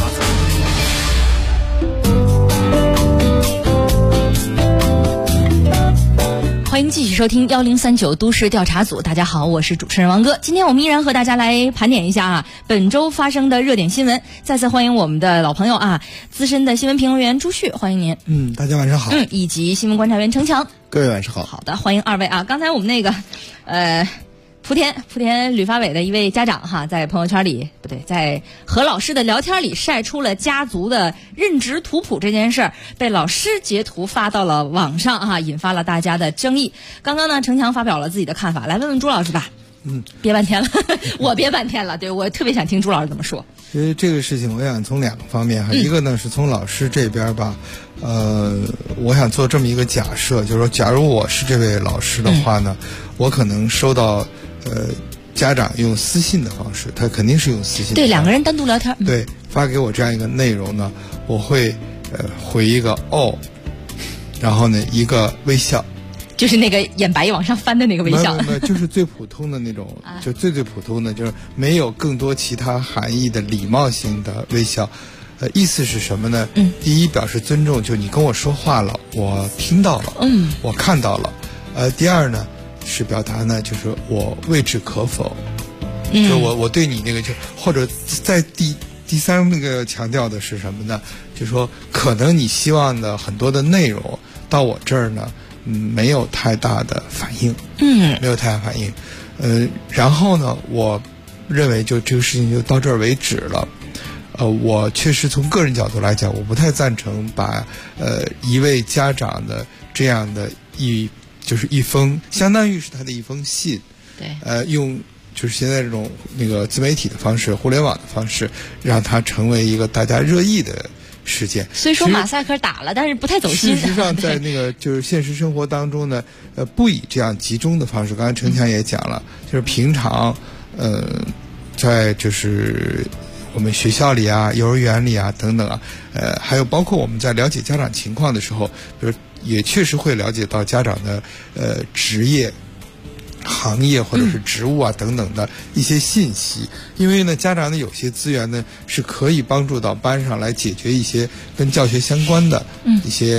欢迎继续收听1039都市调查组。大家好，我是主持人王哥。今天我们依然和大家来盘点一下本周发生的热点新闻。再次欢迎我们的老朋友资深的新闻评论员朱旭，欢迎您。 大家晚上好。 以及新闻观察员程强。 各位晚上好。 好的，欢迎二位刚才我们那个莆田旅发委的一位家长在朋友圈里在和老师的聊天里晒出了家族的任职图谱这件事儿，被老师截图发到了网上引发了大家的争议。刚刚呢，程强发表了自己的看法，来问问朱老师吧。憋半天了，我憋半天了，对，我特别想听朱老师怎么说。 其实这个事情我想从2个方面一个呢是从老师这边吧，我想做这么一个假设，就是说假如我是这位老师的话呢，我可能收到家长用私信的方式，他肯定是用私信的方式， 对，2个人单独聊天， 对，发给我这样一个内容呢，我会回一个然后呢一个微笑， 就是那个眼白往上翻的那个微笑， 没有，就是最普通的那种，就最普通的，就是没有更多其他含义的礼貌性的微笑。意思是什么呢？第一，表示尊重，就你跟我说话了，我听到了，我看到了。第二呢，是表达呢，就是我未置可否，就我对你那个或者在第三那个强调的是什么呢？就是说可能你希望的很多的内容到我这儿呢，没有太大的反应，没有太大反应，然后呢，我认为就这个事情就到这儿为止了。我确实从个人角度来讲，我不太赞成把一位家长的这样的就是一封，相当于是他的一封信， 对， 用就是现在这种那个自媒体的方式、互联网的方式，让它成为一个大家热议的事件。 虽说马赛克打了，但是不太走心。 事实上，在那个就是现实生活当中呢，不以这样集中的方式。刚才程强也讲了，就是平常，在就是我们学校里幼儿园里等等还有包括我们在了解家长情况的时候，比如也确实会了解到家长的职业、行业或者是职务等等的一些信息。因为呢，家长的有些资源呢是可以帮助到班上来解决一些跟教学相关的一些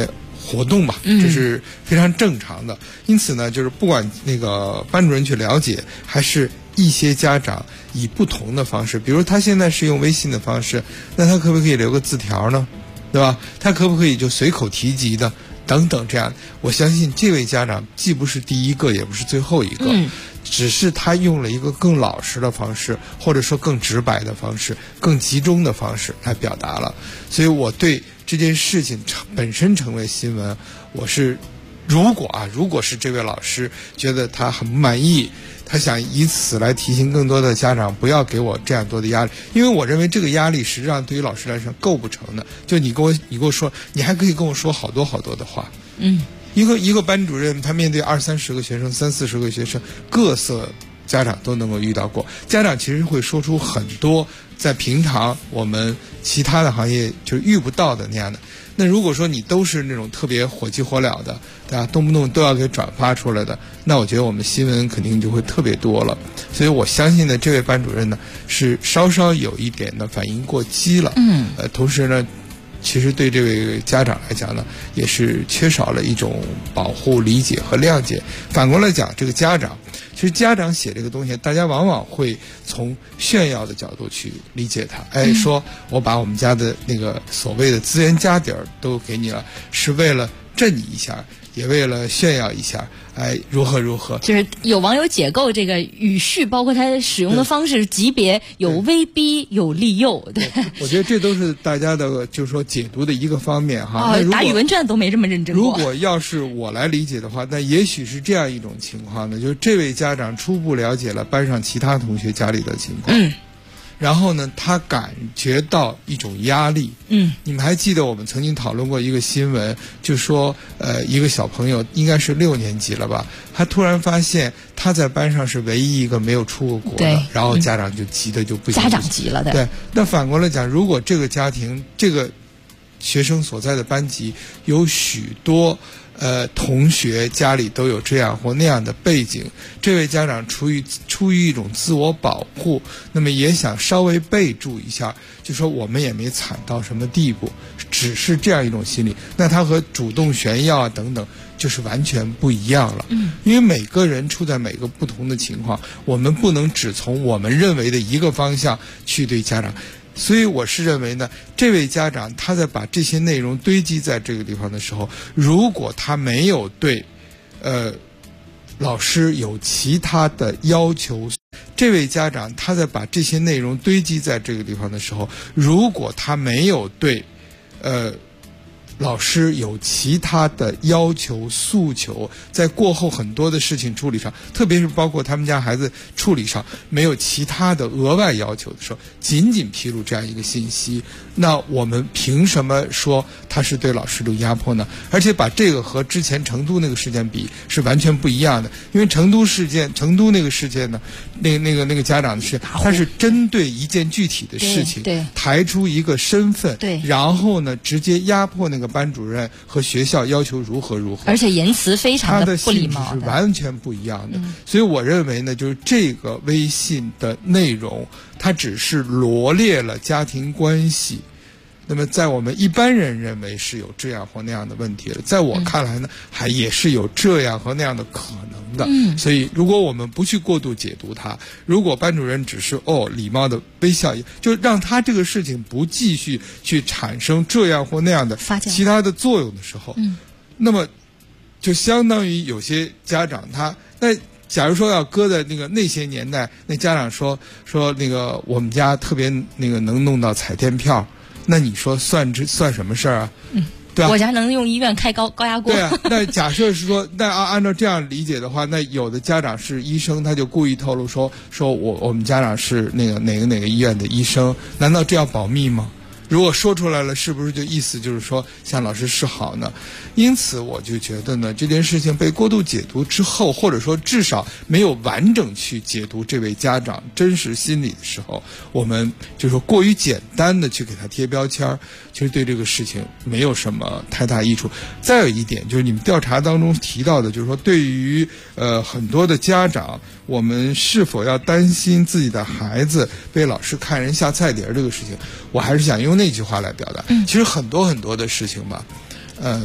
活动吧，这是非常正常的。因此呢，就是不管那个班主任去了解，还是一些家长以不同的方式，比如他现在是用微信的方式，那他可不可以留个字条呢？对吧？他可不可以就随口提及的等等这样？我相信这位家长既不是第一个，也不是最后一个，只是他用了一个更老实的方式，或者说更直白的方式，更集中的方式来表达了。所以我对这件事情本身成为新闻，我是如果是这位老师觉得他很不满意，他想以此来提醒更多的家长不要给我这样多的压力，因为我认为这个压力实际上对于老师来说构不成的。就你跟我说，你还可以跟我说好多好多的话。一个班主任他面对20-30个学生，30-40个学生，各色家长都能够遇到过。家长其实会说出很多在平常我们其他的行业就是遇不到的那样的。那如果说你都是那种特别火急火燎的，对吧？动不动都要给转发出来的，那我觉得我们新闻肯定就会特别多了。所以我相信呢，这位班主任呢是稍稍有一点的反应过激了。同时呢，其实对这位家长来讲呢，也是缺少了一种保护、理解和谅解。反过来讲，这个家长，其实家长写这个东西，大家往往会从炫耀的角度去理解它。说我把我们家的那个所谓的资源家底儿都给你了，是为了震你一下，也为了炫耀一下。如何如何？ 就是有网友解构这个语序，包括他使用的方式级别，有威逼，有利诱。对， 我觉得这都是大家的，就是说解读的一个方面哈。 打语文卷都没这么认真过。 如果要是我来理解的话，那也许是这样一种情况呢，就是这位家长初步了解了班上其他同学家里的情况。然后呢，他感觉到一种压力。你们还记得我们曾经讨论过一个新闻，就说一个小朋友应该是6年级了吧，他突然发现他在班上是唯一一个没有出过国的，然后家长就急得就不行。 家长急了的。 对，那反过来讲，如果这个家庭这个学生所在的班级有许多同学家里都有这样或那样的背景，这位家长出于一种自我保护，那么也想稍微备注一下，就说我们也没惨到什么地步，只是这样一种心理，那他和主动炫耀啊等等就是完全不一样了。因为每个人处在每个不同的情况，我们不能只从我们认为的一个方向去对家长。所以我是认为呢，这位家长他在把这些内容堆积在这个地方的时候，如果他没有对老师有其他的要求，这位家长他在把这些内容堆积在这个地方的时候，如果他没有对老师有其他的要求诉求，在过后很多的事情处理上，特别是包括他们家孩子处理上没有其他的额外要求的时候，仅仅披露这样一个信息，那我们凭什么说他是对老师的压迫呢？而且把这个和之前成都那个事件比是完全不一样的。因为成都那个事件呢，那个家长的事，他是针对一件具体的事情抬出一个身份，然后呢直接压迫那个班主任和学校要求如何如何， 而且言辞非常的不礼貌， 他的性质是完全不一样的。所以我认为呢，就是这个微信的内容，它只是罗列了家庭关系。那么在我们一般人认为是有这样或那样的问题了，在我看来呢，还也是有这样和那样的可能的。所以如果我们不去过度解读它，如果班主任只是礼貌的微笑，就让他这个事情不继续去产生这样或那样的其他的作用的时候，那么就相当于有些家长那假如说要搁在那些年代，那家长说那个我们家特别能弄到彩电票，那你说算什么事儿啊？对吧？ 我家能用医院开高压锅。 对啊，那假设是说，那按照这样理解的话，那有的家长是医生，他就故意透露说我们家长是哪个医院的医生，难道这要保密吗？如果说出来了，是不是就意思就是说向老师示好呢？因此我就觉得呢，这件事情被过度解读之后，或者说至少没有完整去解读这位家长真实心理的时候，我们就说过于简单的去给他贴标签，其实对这个事情没有什么太大益处。再有一点就是你们调查当中提到的，就是说对于很多的家长，我们是否要担心自己的孩子被老师看人下菜碟这个事情，我还是想用那句话来表达。其实很多的事情吧，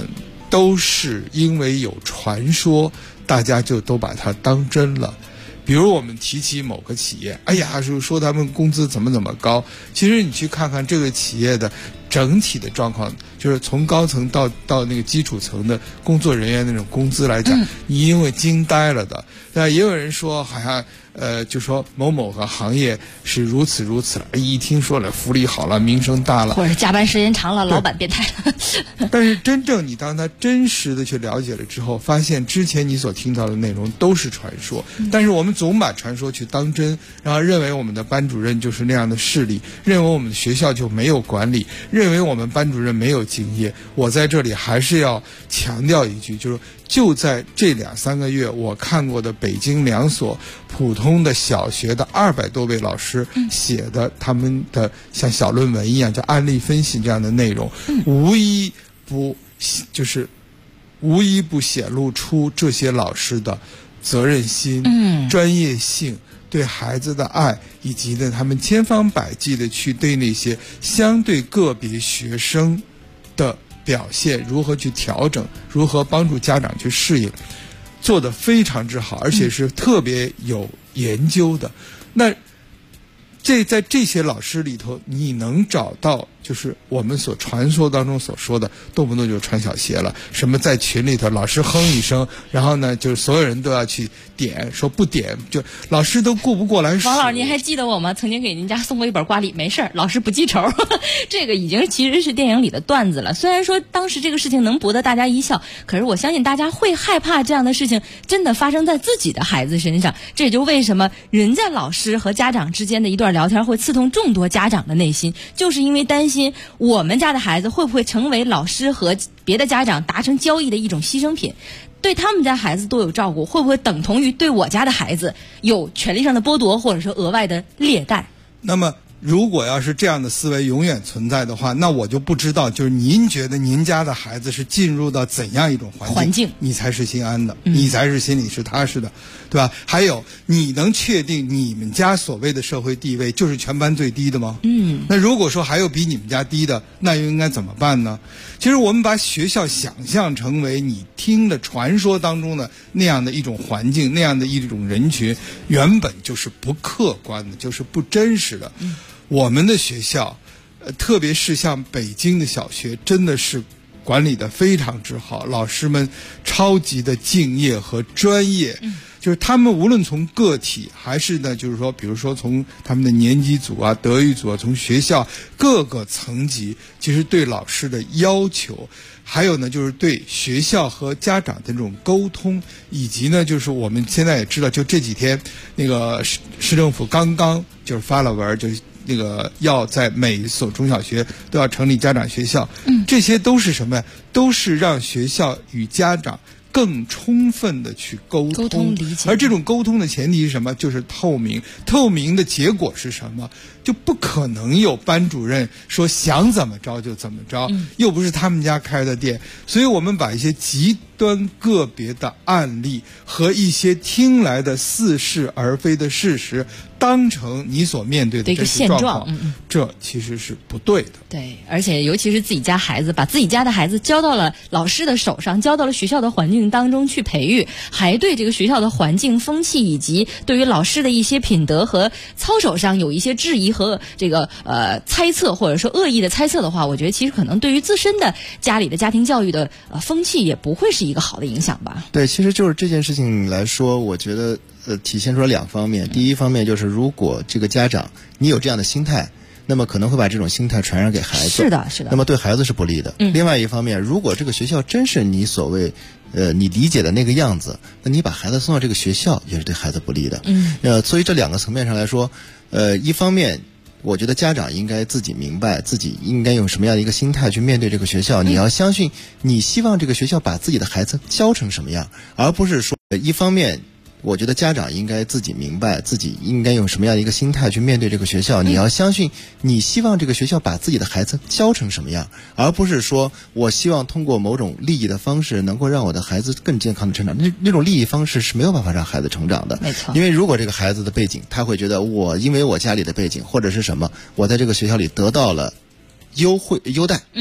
都是因为有传说，大家就都把它当真了。比如我们提起某个企业，哎呀，说他们工资怎么高，其实你去看看这个企业的整体的状况，就是从高层到那个基础层的工作人员那种工资来讲，你因为惊呆了的。也有人说好像就说某个行业是如此了，一听说了福利好了，名声大了， 或者加班时间长了，老板变态了。 但是真正你当他真实的去了解了之后，发现之前你所听到的内容都是传说，但是我们总把传说去当真，然后认为我们的班主任就是那样的势力，认为我们的学校就没有管理，认为我们班主任没有敬业。我在这里还是要强调一句，就是就在这2-3个月，我看过的北京2所普通的小学的200多位老师写的他们的像小论文一样，叫案例分析这样的内容，无一不显露出这些老师的责任心、专业性、对孩子的爱，以及呢他们千方百计的去对那些相对个别学生的表现如何去调整，如何帮助家长去适应，做得非常之好，而且是特别有研究的。那在这些老师里头，你能找到就是我们所传说当中所说的动不动就穿小鞋了，什么在群里头老师哼一声，然后呢就是所有人都要去点，说不点就老师都顾不过来。 王老师您还记得我吗？曾经给您家送过一本挂历，没事儿，老师不记仇。这个已经其实是电影里的段子了，虽然说当时这个事情能博得大家一笑，可是我相信大家会害怕这样的事情真的发生在自己的孩子身上。这也就为什么人家老师和家长之间的一段聊天会刺痛众多家长的内心，就是因为担心我们家的孩子会不会成为老师和别的家长达成交易的一种牺牲品，对他们家孩子多有照顾，会不会等同于对我家的孩子有权利上的剥夺，或者说额外的劣待。 那么如果要是这样的思维永远存在的话，那我就不知道，就是您觉得您家的孩子是进入到怎样一种环境，你才是心安的，你才是心里是踏实的，对吧？还有，你能确定你们家所谓的社会地位就是全班最低的吗？那如果说还有比你们家低的，那又应该怎么办呢？其实我们把学校想象成为你听的传说当中的那样的一种环境，那样的一种人群，原本就是不客观的，就是不真实的。我们的学校，特别是像北京的小学，真的是管理的非常之好，老师们超级的敬业和专业，就是他们无论从个体还是呢，就是说，比如说从他们的年级组啊、德育组啊，从学校各个层级，其实对老师的要求，还有呢，就是对学校和家长的这种沟通，以及呢，就是我们现在也知道，就这几天那个市政府刚刚就是发了文，就是那个要在每一所中小学都要成立家长学校，这些都是什么呀？都是让学校与家长更充分的去沟通理解，而这种沟通的前提是什么？就是透明。透明的结果是什么？就不可能有班主任说想怎么着就怎么着，又不是他们家开的店。所以我们把一些极端个别的案例和一些听来的似是而非的事实当成你所面对的这些状况，这其实是不对的。 对，而且尤其是自己家孩子，把自己家的孩子交到了老师的手上，交到了学校的环境当中去培育，还对这个学校的环境风气以及对于老师的一些品德和操守上有一些质疑和这个猜测，或者说恶意的猜测的话，我觉得其实可能对于自身的家里的家庭教育的风气也不会是一个好的影响吧。 对，其实就是这件事情来说，我觉得体现出了2方面。第一方面就是，如果这个家长你有这样的心态，那么可能会把这种心态传染给孩子。 是的，是的。 那么对孩子是不利的。另外一方面，如果这个学校真是你所谓你理解的那个样子，那你把孩子送到这个学校也是对孩子不利的。所以这2个层面上来说，一方面我觉得家长应该自己明白自己应该用什么样的一个心态去面对这个学校。你要相信你希望这个学校把自己的孩子教成什么样，而不是说一方面我觉得家长应该自己明白自己应该用什么样的一个心态去面对这个学校。你要相信你希望这个学校把自己的孩子教成什么样，而不是说我希望通过某种利益的方式能够让我的孩子更健康的成长。那种利益方式是没有办法让孩子成长的。 没错。 因为如果这个孩子的背景，他会觉得因为我家里的背景或者是什么，我在这个学校里得到了优待，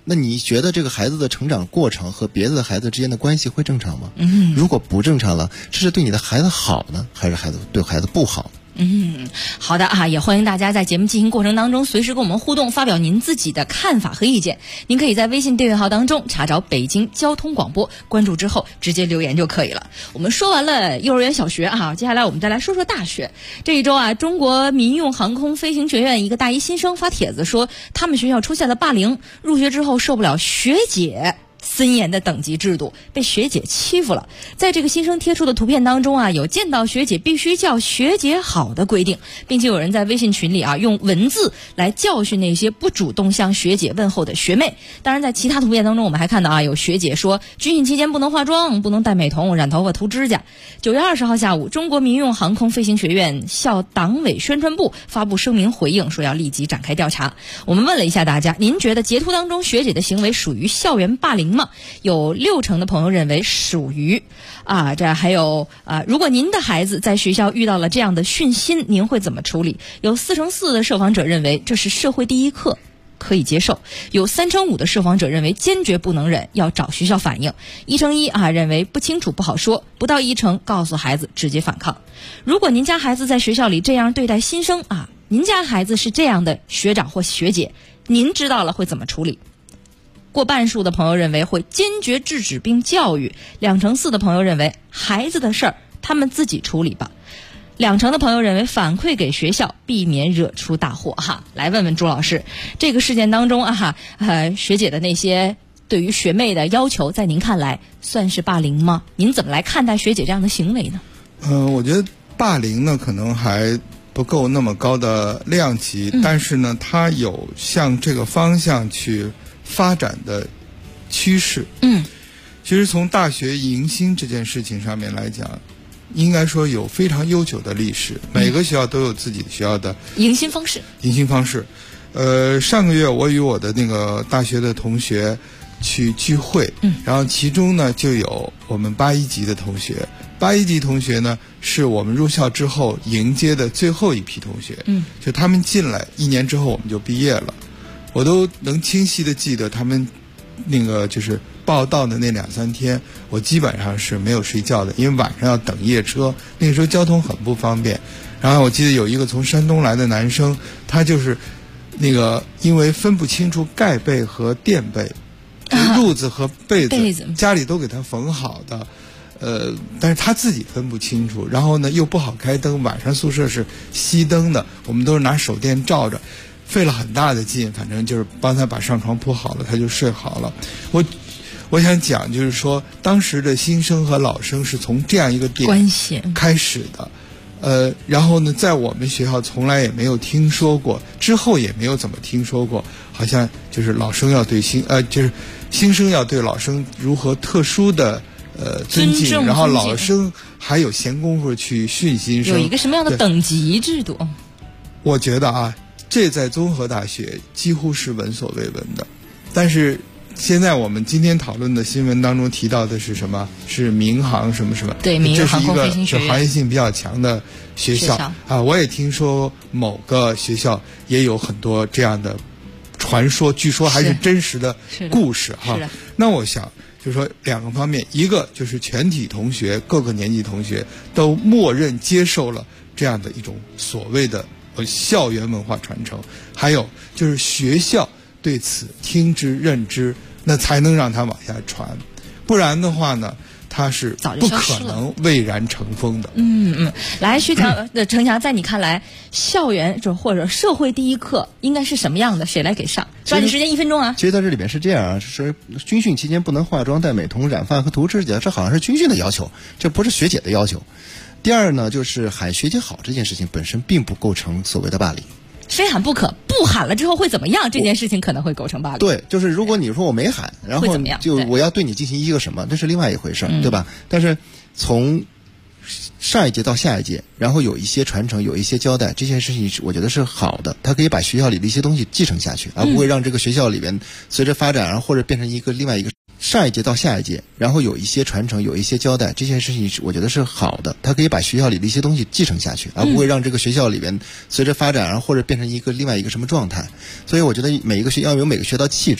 那你觉得这个孩子的成长过程和别的孩子之间的关系会正常吗？如果不正常了，这是对你的孩子好呢，还是对孩子不好？ 好的啊，也欢迎大家在节目进行过程当中随时跟我们互动，发表您自己的看法和意见。您可以在微信订阅号当中查找北京交通广播，关注之后直接留言就可以了。我们说完了幼儿园小学啊，接下来我们再来说说大学。这一周啊，中国民用航空飞行学院一个大一新生发帖子说，他们学校出现了霸凌，入学之后受不了学姐森严的等级制度，被学姐欺负了。在这个新生贴出的图片当中啊，有见到学姐必须叫学姐好的规定，并且有人在微信群里啊用文字来教训那些不主动向学姐问候的学妹。当然在其他图片当中我们还看到啊，有学姐说军训期间不能化妆，不能戴美瞳、染头发、涂指甲。9月20号下午，中国民用航空飞行学院校党委宣传部发布声明回应，说要立即展开调查。我们问了一下大家，您觉得截图当中学姐的行为属于校园霸凌吗？有60%的朋友认为属于啊，这还有如果您的孩子在学校遇到了这样的训心，您会怎么处理？有4%的受访者认为这是社会第一课，可以接受；有3%的受访者认为坚决不能忍，要找学校反映。1%啊认为不清楚不好说，不到1%告诉孩子直接反抗。如果您家孩子在学校里这样对待新生啊，您家孩子是这样的学长或学姐，您知道了会怎么处理？过半数的朋友认为会坚决制止并教育，2%的朋友认为孩子的事儿他们自己处理吧，2%的朋友认为反馈给学校，避免惹出大祸哈。来问问朱老师，这个事件当中学姐的那些对于学妹的要求，在您看来算是霸凌吗？您怎么来看待学姐这样的行为呢？ 我觉得霸凌呢可能还不够那么高的量级，但是呢它有向这个方向去发展的趋势。其实从大学迎新这件事情上面来讲，应该说有非常悠久的历史，每个学校都有自己的学校的迎新方式。 上个月我与我的那个大学的同学去聚会，然后其中呢就有我们81级的同学。81级同学呢是我们入校之后迎接的最后一批同学，就他们进来1年之后我们就毕业了。我都能清晰的记得他们那个就是报到的那2-3天，我基本上是没有睡觉的，因为晚上要等夜车，那个时候交通很不方便。然后我记得有一个从山东来的男生，他就是那个因为分不清楚盖被和垫被，褥子和被子家里都给他缝好的，但是他自己分不清楚，然后呢又不好开灯，晚上宿舍是熄灯的，我们都是拿手电照着，费了很大的劲，反正就是帮他把上床铺好了，他就睡好了。我想讲就是说，当时的新生和老生是从这样一个点关系开始的，然后呢，在我们学校从来也没有听说过，之后也没有怎么听说过，好像就是老生要对就是新生要对老生如何特殊的尊敬，然后老生还有闲工夫去训新生， 有一个什么样的等级制度？ 我觉得啊，这在综合大学几乎是闻所未闻的。但是现在我们今天讨论的新闻当中提到的是什么？是民航什么什么？ 对，民航空飞行学院， 这是一个行业性比较强的学校啊。我也听说某个学校也有很多这样的传说，据说还是真实的故事哈。那我想就是说2个方面，一个就是全体同学各个年级同学都默认接受了这样的一种所谓的校园文化传承，还有就是学校对此听之任之，那才能让它往下传，不然的话呢，它是不可能蔚然成风的。 来，学长程强，在你看来，校园或者社会第一课应该是什么样的？谁来给上？抓紧时间，1分钟啊！ 其实在这里边是这样啊，是军训期间不能化妆、戴美瞳、染发和涂指甲，这好像是军训的要求，这不是学姐的要求。第二呢，就是喊学姐好这件事情本身并不构成所谓的霸凌。 非喊不可，不喊了之后会怎么样？这件事情可能会构成霸凌。 对，就是如果你说我没喊，然后就我要对你进行一个什么，这是另外一回事，对吧？但是从上一届到下一届，然后有一些传承，有一些交代，这件事情我觉得是好的，它可以把学校里的一些东西继承下去，而不会让这个学校里边随着发展，然后或者变成另外一个。上一届到下一届，然后有一些传承，有一些交代，这件事情我觉得是好的，它可以把学校里的一些东西继承下去，而不会让这个学校里边随着发展，然后或者变成另外一个什么状态。所以我觉得每一个学校有每个学校气质，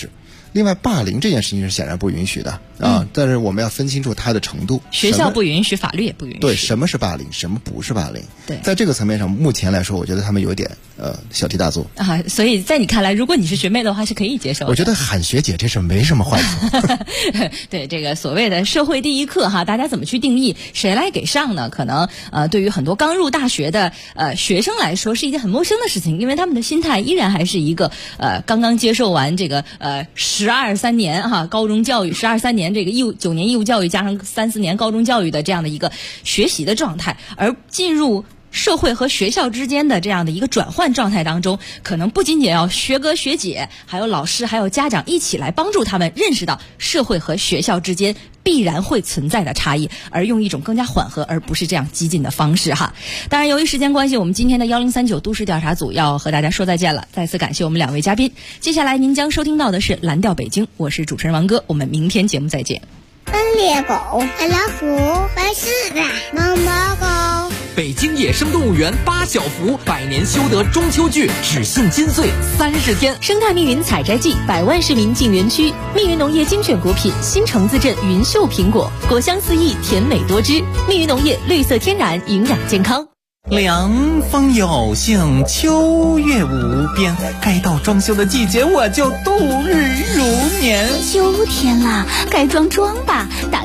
另外，霸凌这件事情是显然不允许的啊，但是我们要分清楚它的程度。 学校不允许，法律也不允许。 对，什么是霸凌，什么不是霸凌？ 对， 在这个层面上，目前来说，我觉得他们有点小题大做啊。所以在你看来，如果你是学妹的话，是可以接受的。 我觉得喊学姐这是没什么坏处。 对，这个所谓的社会第一课哈，大家怎么去定义？谁来给上呢？可能对于很多刚入大学的学生来说，是一件很陌生的事情，因为他们的心态依然还是一个刚刚接受完这个12、3年哈高中教育，12、3年这个9年义务教育加上3、4年高中教育的这样的一个学习的状态，而进入社会和学校之间的这样的一个转换状态当中，可能不仅仅要学哥学姐，还有老师，还有家长一起来帮助他们认识到社会和学校之间必然会存在的差异，而用一种更加缓和而不是这样激进的方式哈。当然由于时间关系，我们今天的1039都市调查组要和大家说再见了，再次感谢我们2位嘉宾。接下来您将收听到的是蓝调北京，我是主持人王哥，我们明天节目再见。 猎狗、老虎、白狮子、毛毛狗。 北京野生动物园8小福100年修得中秋剧，只庆金穗30天。 生态密云采摘季，100万市民进园区。密云农业精选果品新橙子镇云秀苹果，果香四溢，甜美多汁。密云农业绿色天然，营养健康。 凉风有幸，秋月无边，该到装修的季节，我就度日如年。 秋天了，该装吧，打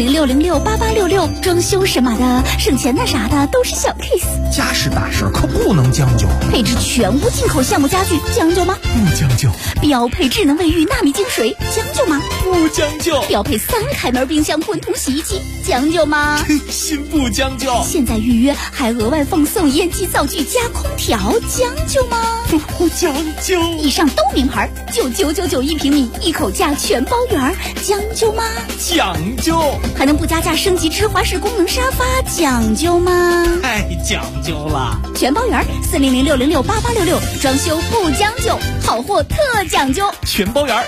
4006068866，装修什么的，省钱的啥的都是小 case。 家事大事可不能将就， 配置全屋进口橡木家具，将就吗？ 不将就。 标配智能卫浴纳米净水，将就吗？ 不将就。 标配3开门冰箱滚筒洗衣机，将就吗？ 真心不将就。 现在预约还额外奉送烟机灶具加空调，将就吗？ 不将就。 以上都名牌，99991平米，一口价全包圆，将就吗？ 讲究。 还能不加价升级芝华士功能沙发，讲究吗？ 太讲究了。 全包圆，4006068866，装修不将就，好货特讲究。 全包圆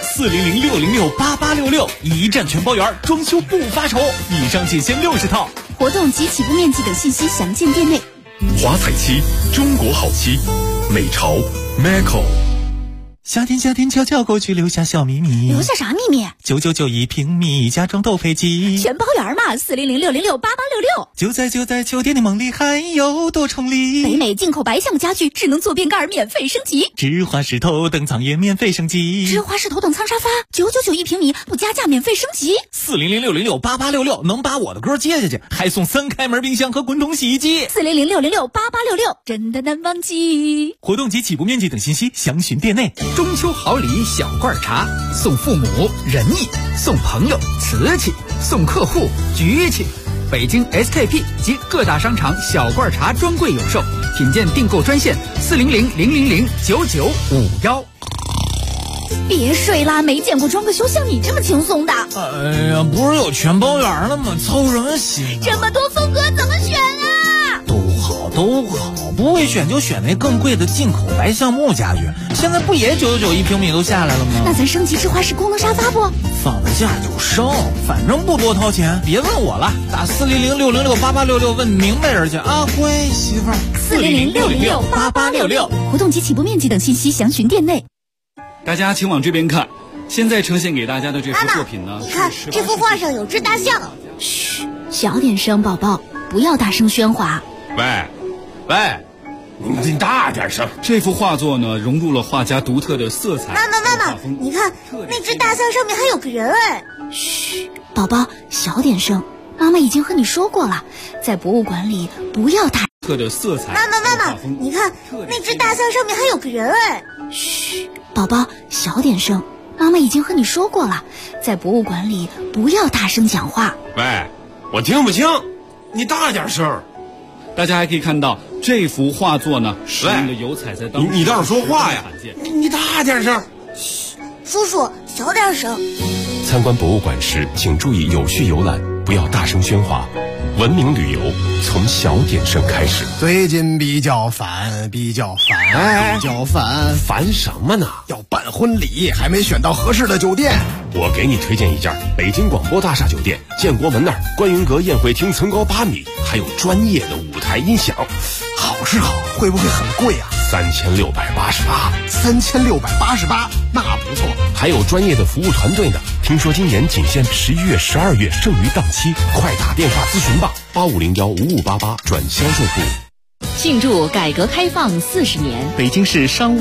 ，4006068866，一站全包圆，装修不发愁。以上仅限60套。 活动及起步面积等信息详见店内。 华彩漆，中国好漆，美潮 Macco。 夏天悄悄过去，留下小秘密。 留下啥秘密 ？9991平米，家装斗飞机。 全包圆嘛，4006068866。 就在秋天的梦里，还有多重礼。 北美进口白橡家具，智能坐便盖免费升级。 芝华士头等舱也免费升级。 芝华士头等舱沙发，9991平米，不加价免费升级。 4006068866，能把我的歌接下去，还送3开门冰箱和滚筒洗衣机。 4006068866，真的难忘记。 活动及起步面积等信息详询店内。 中秋好礼小罐茶，送父母仁义，送朋友瓷器，送客户局气。北京 SKP 及各大商场小罐茶专柜有售，品鉴订购专线40000009951。 别睡啦，没见过装个修像你这么轻松的。 哎呀，不是有全包圆了吗？操什么心？ 这么多风格怎么选啊？ 都好，不会选就选那更贵的进口白橡木家具。现在不也9991平米都下来了吗？ 那咱升级芝华士功能沙发不？ 放得下就升，反正不多掏钱。别问我了，打4006068866问明白人去啊，乖媳妇儿。 4006068866，活动及起步面积等信息详询店内。 大家请往这边看，现在呈现给大家的这幅作品呢， 你看这幅画上有只大象。 嘘，小点声，宝宝，不要大声喧哗。 喂，你大点声！这幅画作呢，融入了画家独特的色彩。 妈妈，你看那只大象上面还有个人哎。 嘘，宝宝，小点声。妈妈已经和你说过了，在博物馆里不要大。 特的色彩。 妈妈，你看那只大象上面还有个人哎。 嘘，宝宝，小点声。妈妈已经和你说过了，在博物馆里不要大声讲话。 喂，我听不清，你大点声。 大家还可以看到这幅画作呢，使用的油彩在当中。 你倒是说话呀！你大点声。 嘘，叔叔，小点声。 参观博物馆时，请注意有序游览，不要大声喧哗。文明旅游从小点声开始。 最近比较烦， 烦什么呢？ 要办婚礼，还没选到合适的酒店。 我给你推荐一家北京广播大厦酒店，建国门那儿观云阁宴会厅层高8米，还有专业的舞台音响。 好是好，会不会很贵啊？ 3688， 那不错，还有专业的服务团队呢。听说今年仅限11月、12月剩余档期，快打电话咨询吧，85015588转销售部。 庆祝改革开放40年， 北京市商务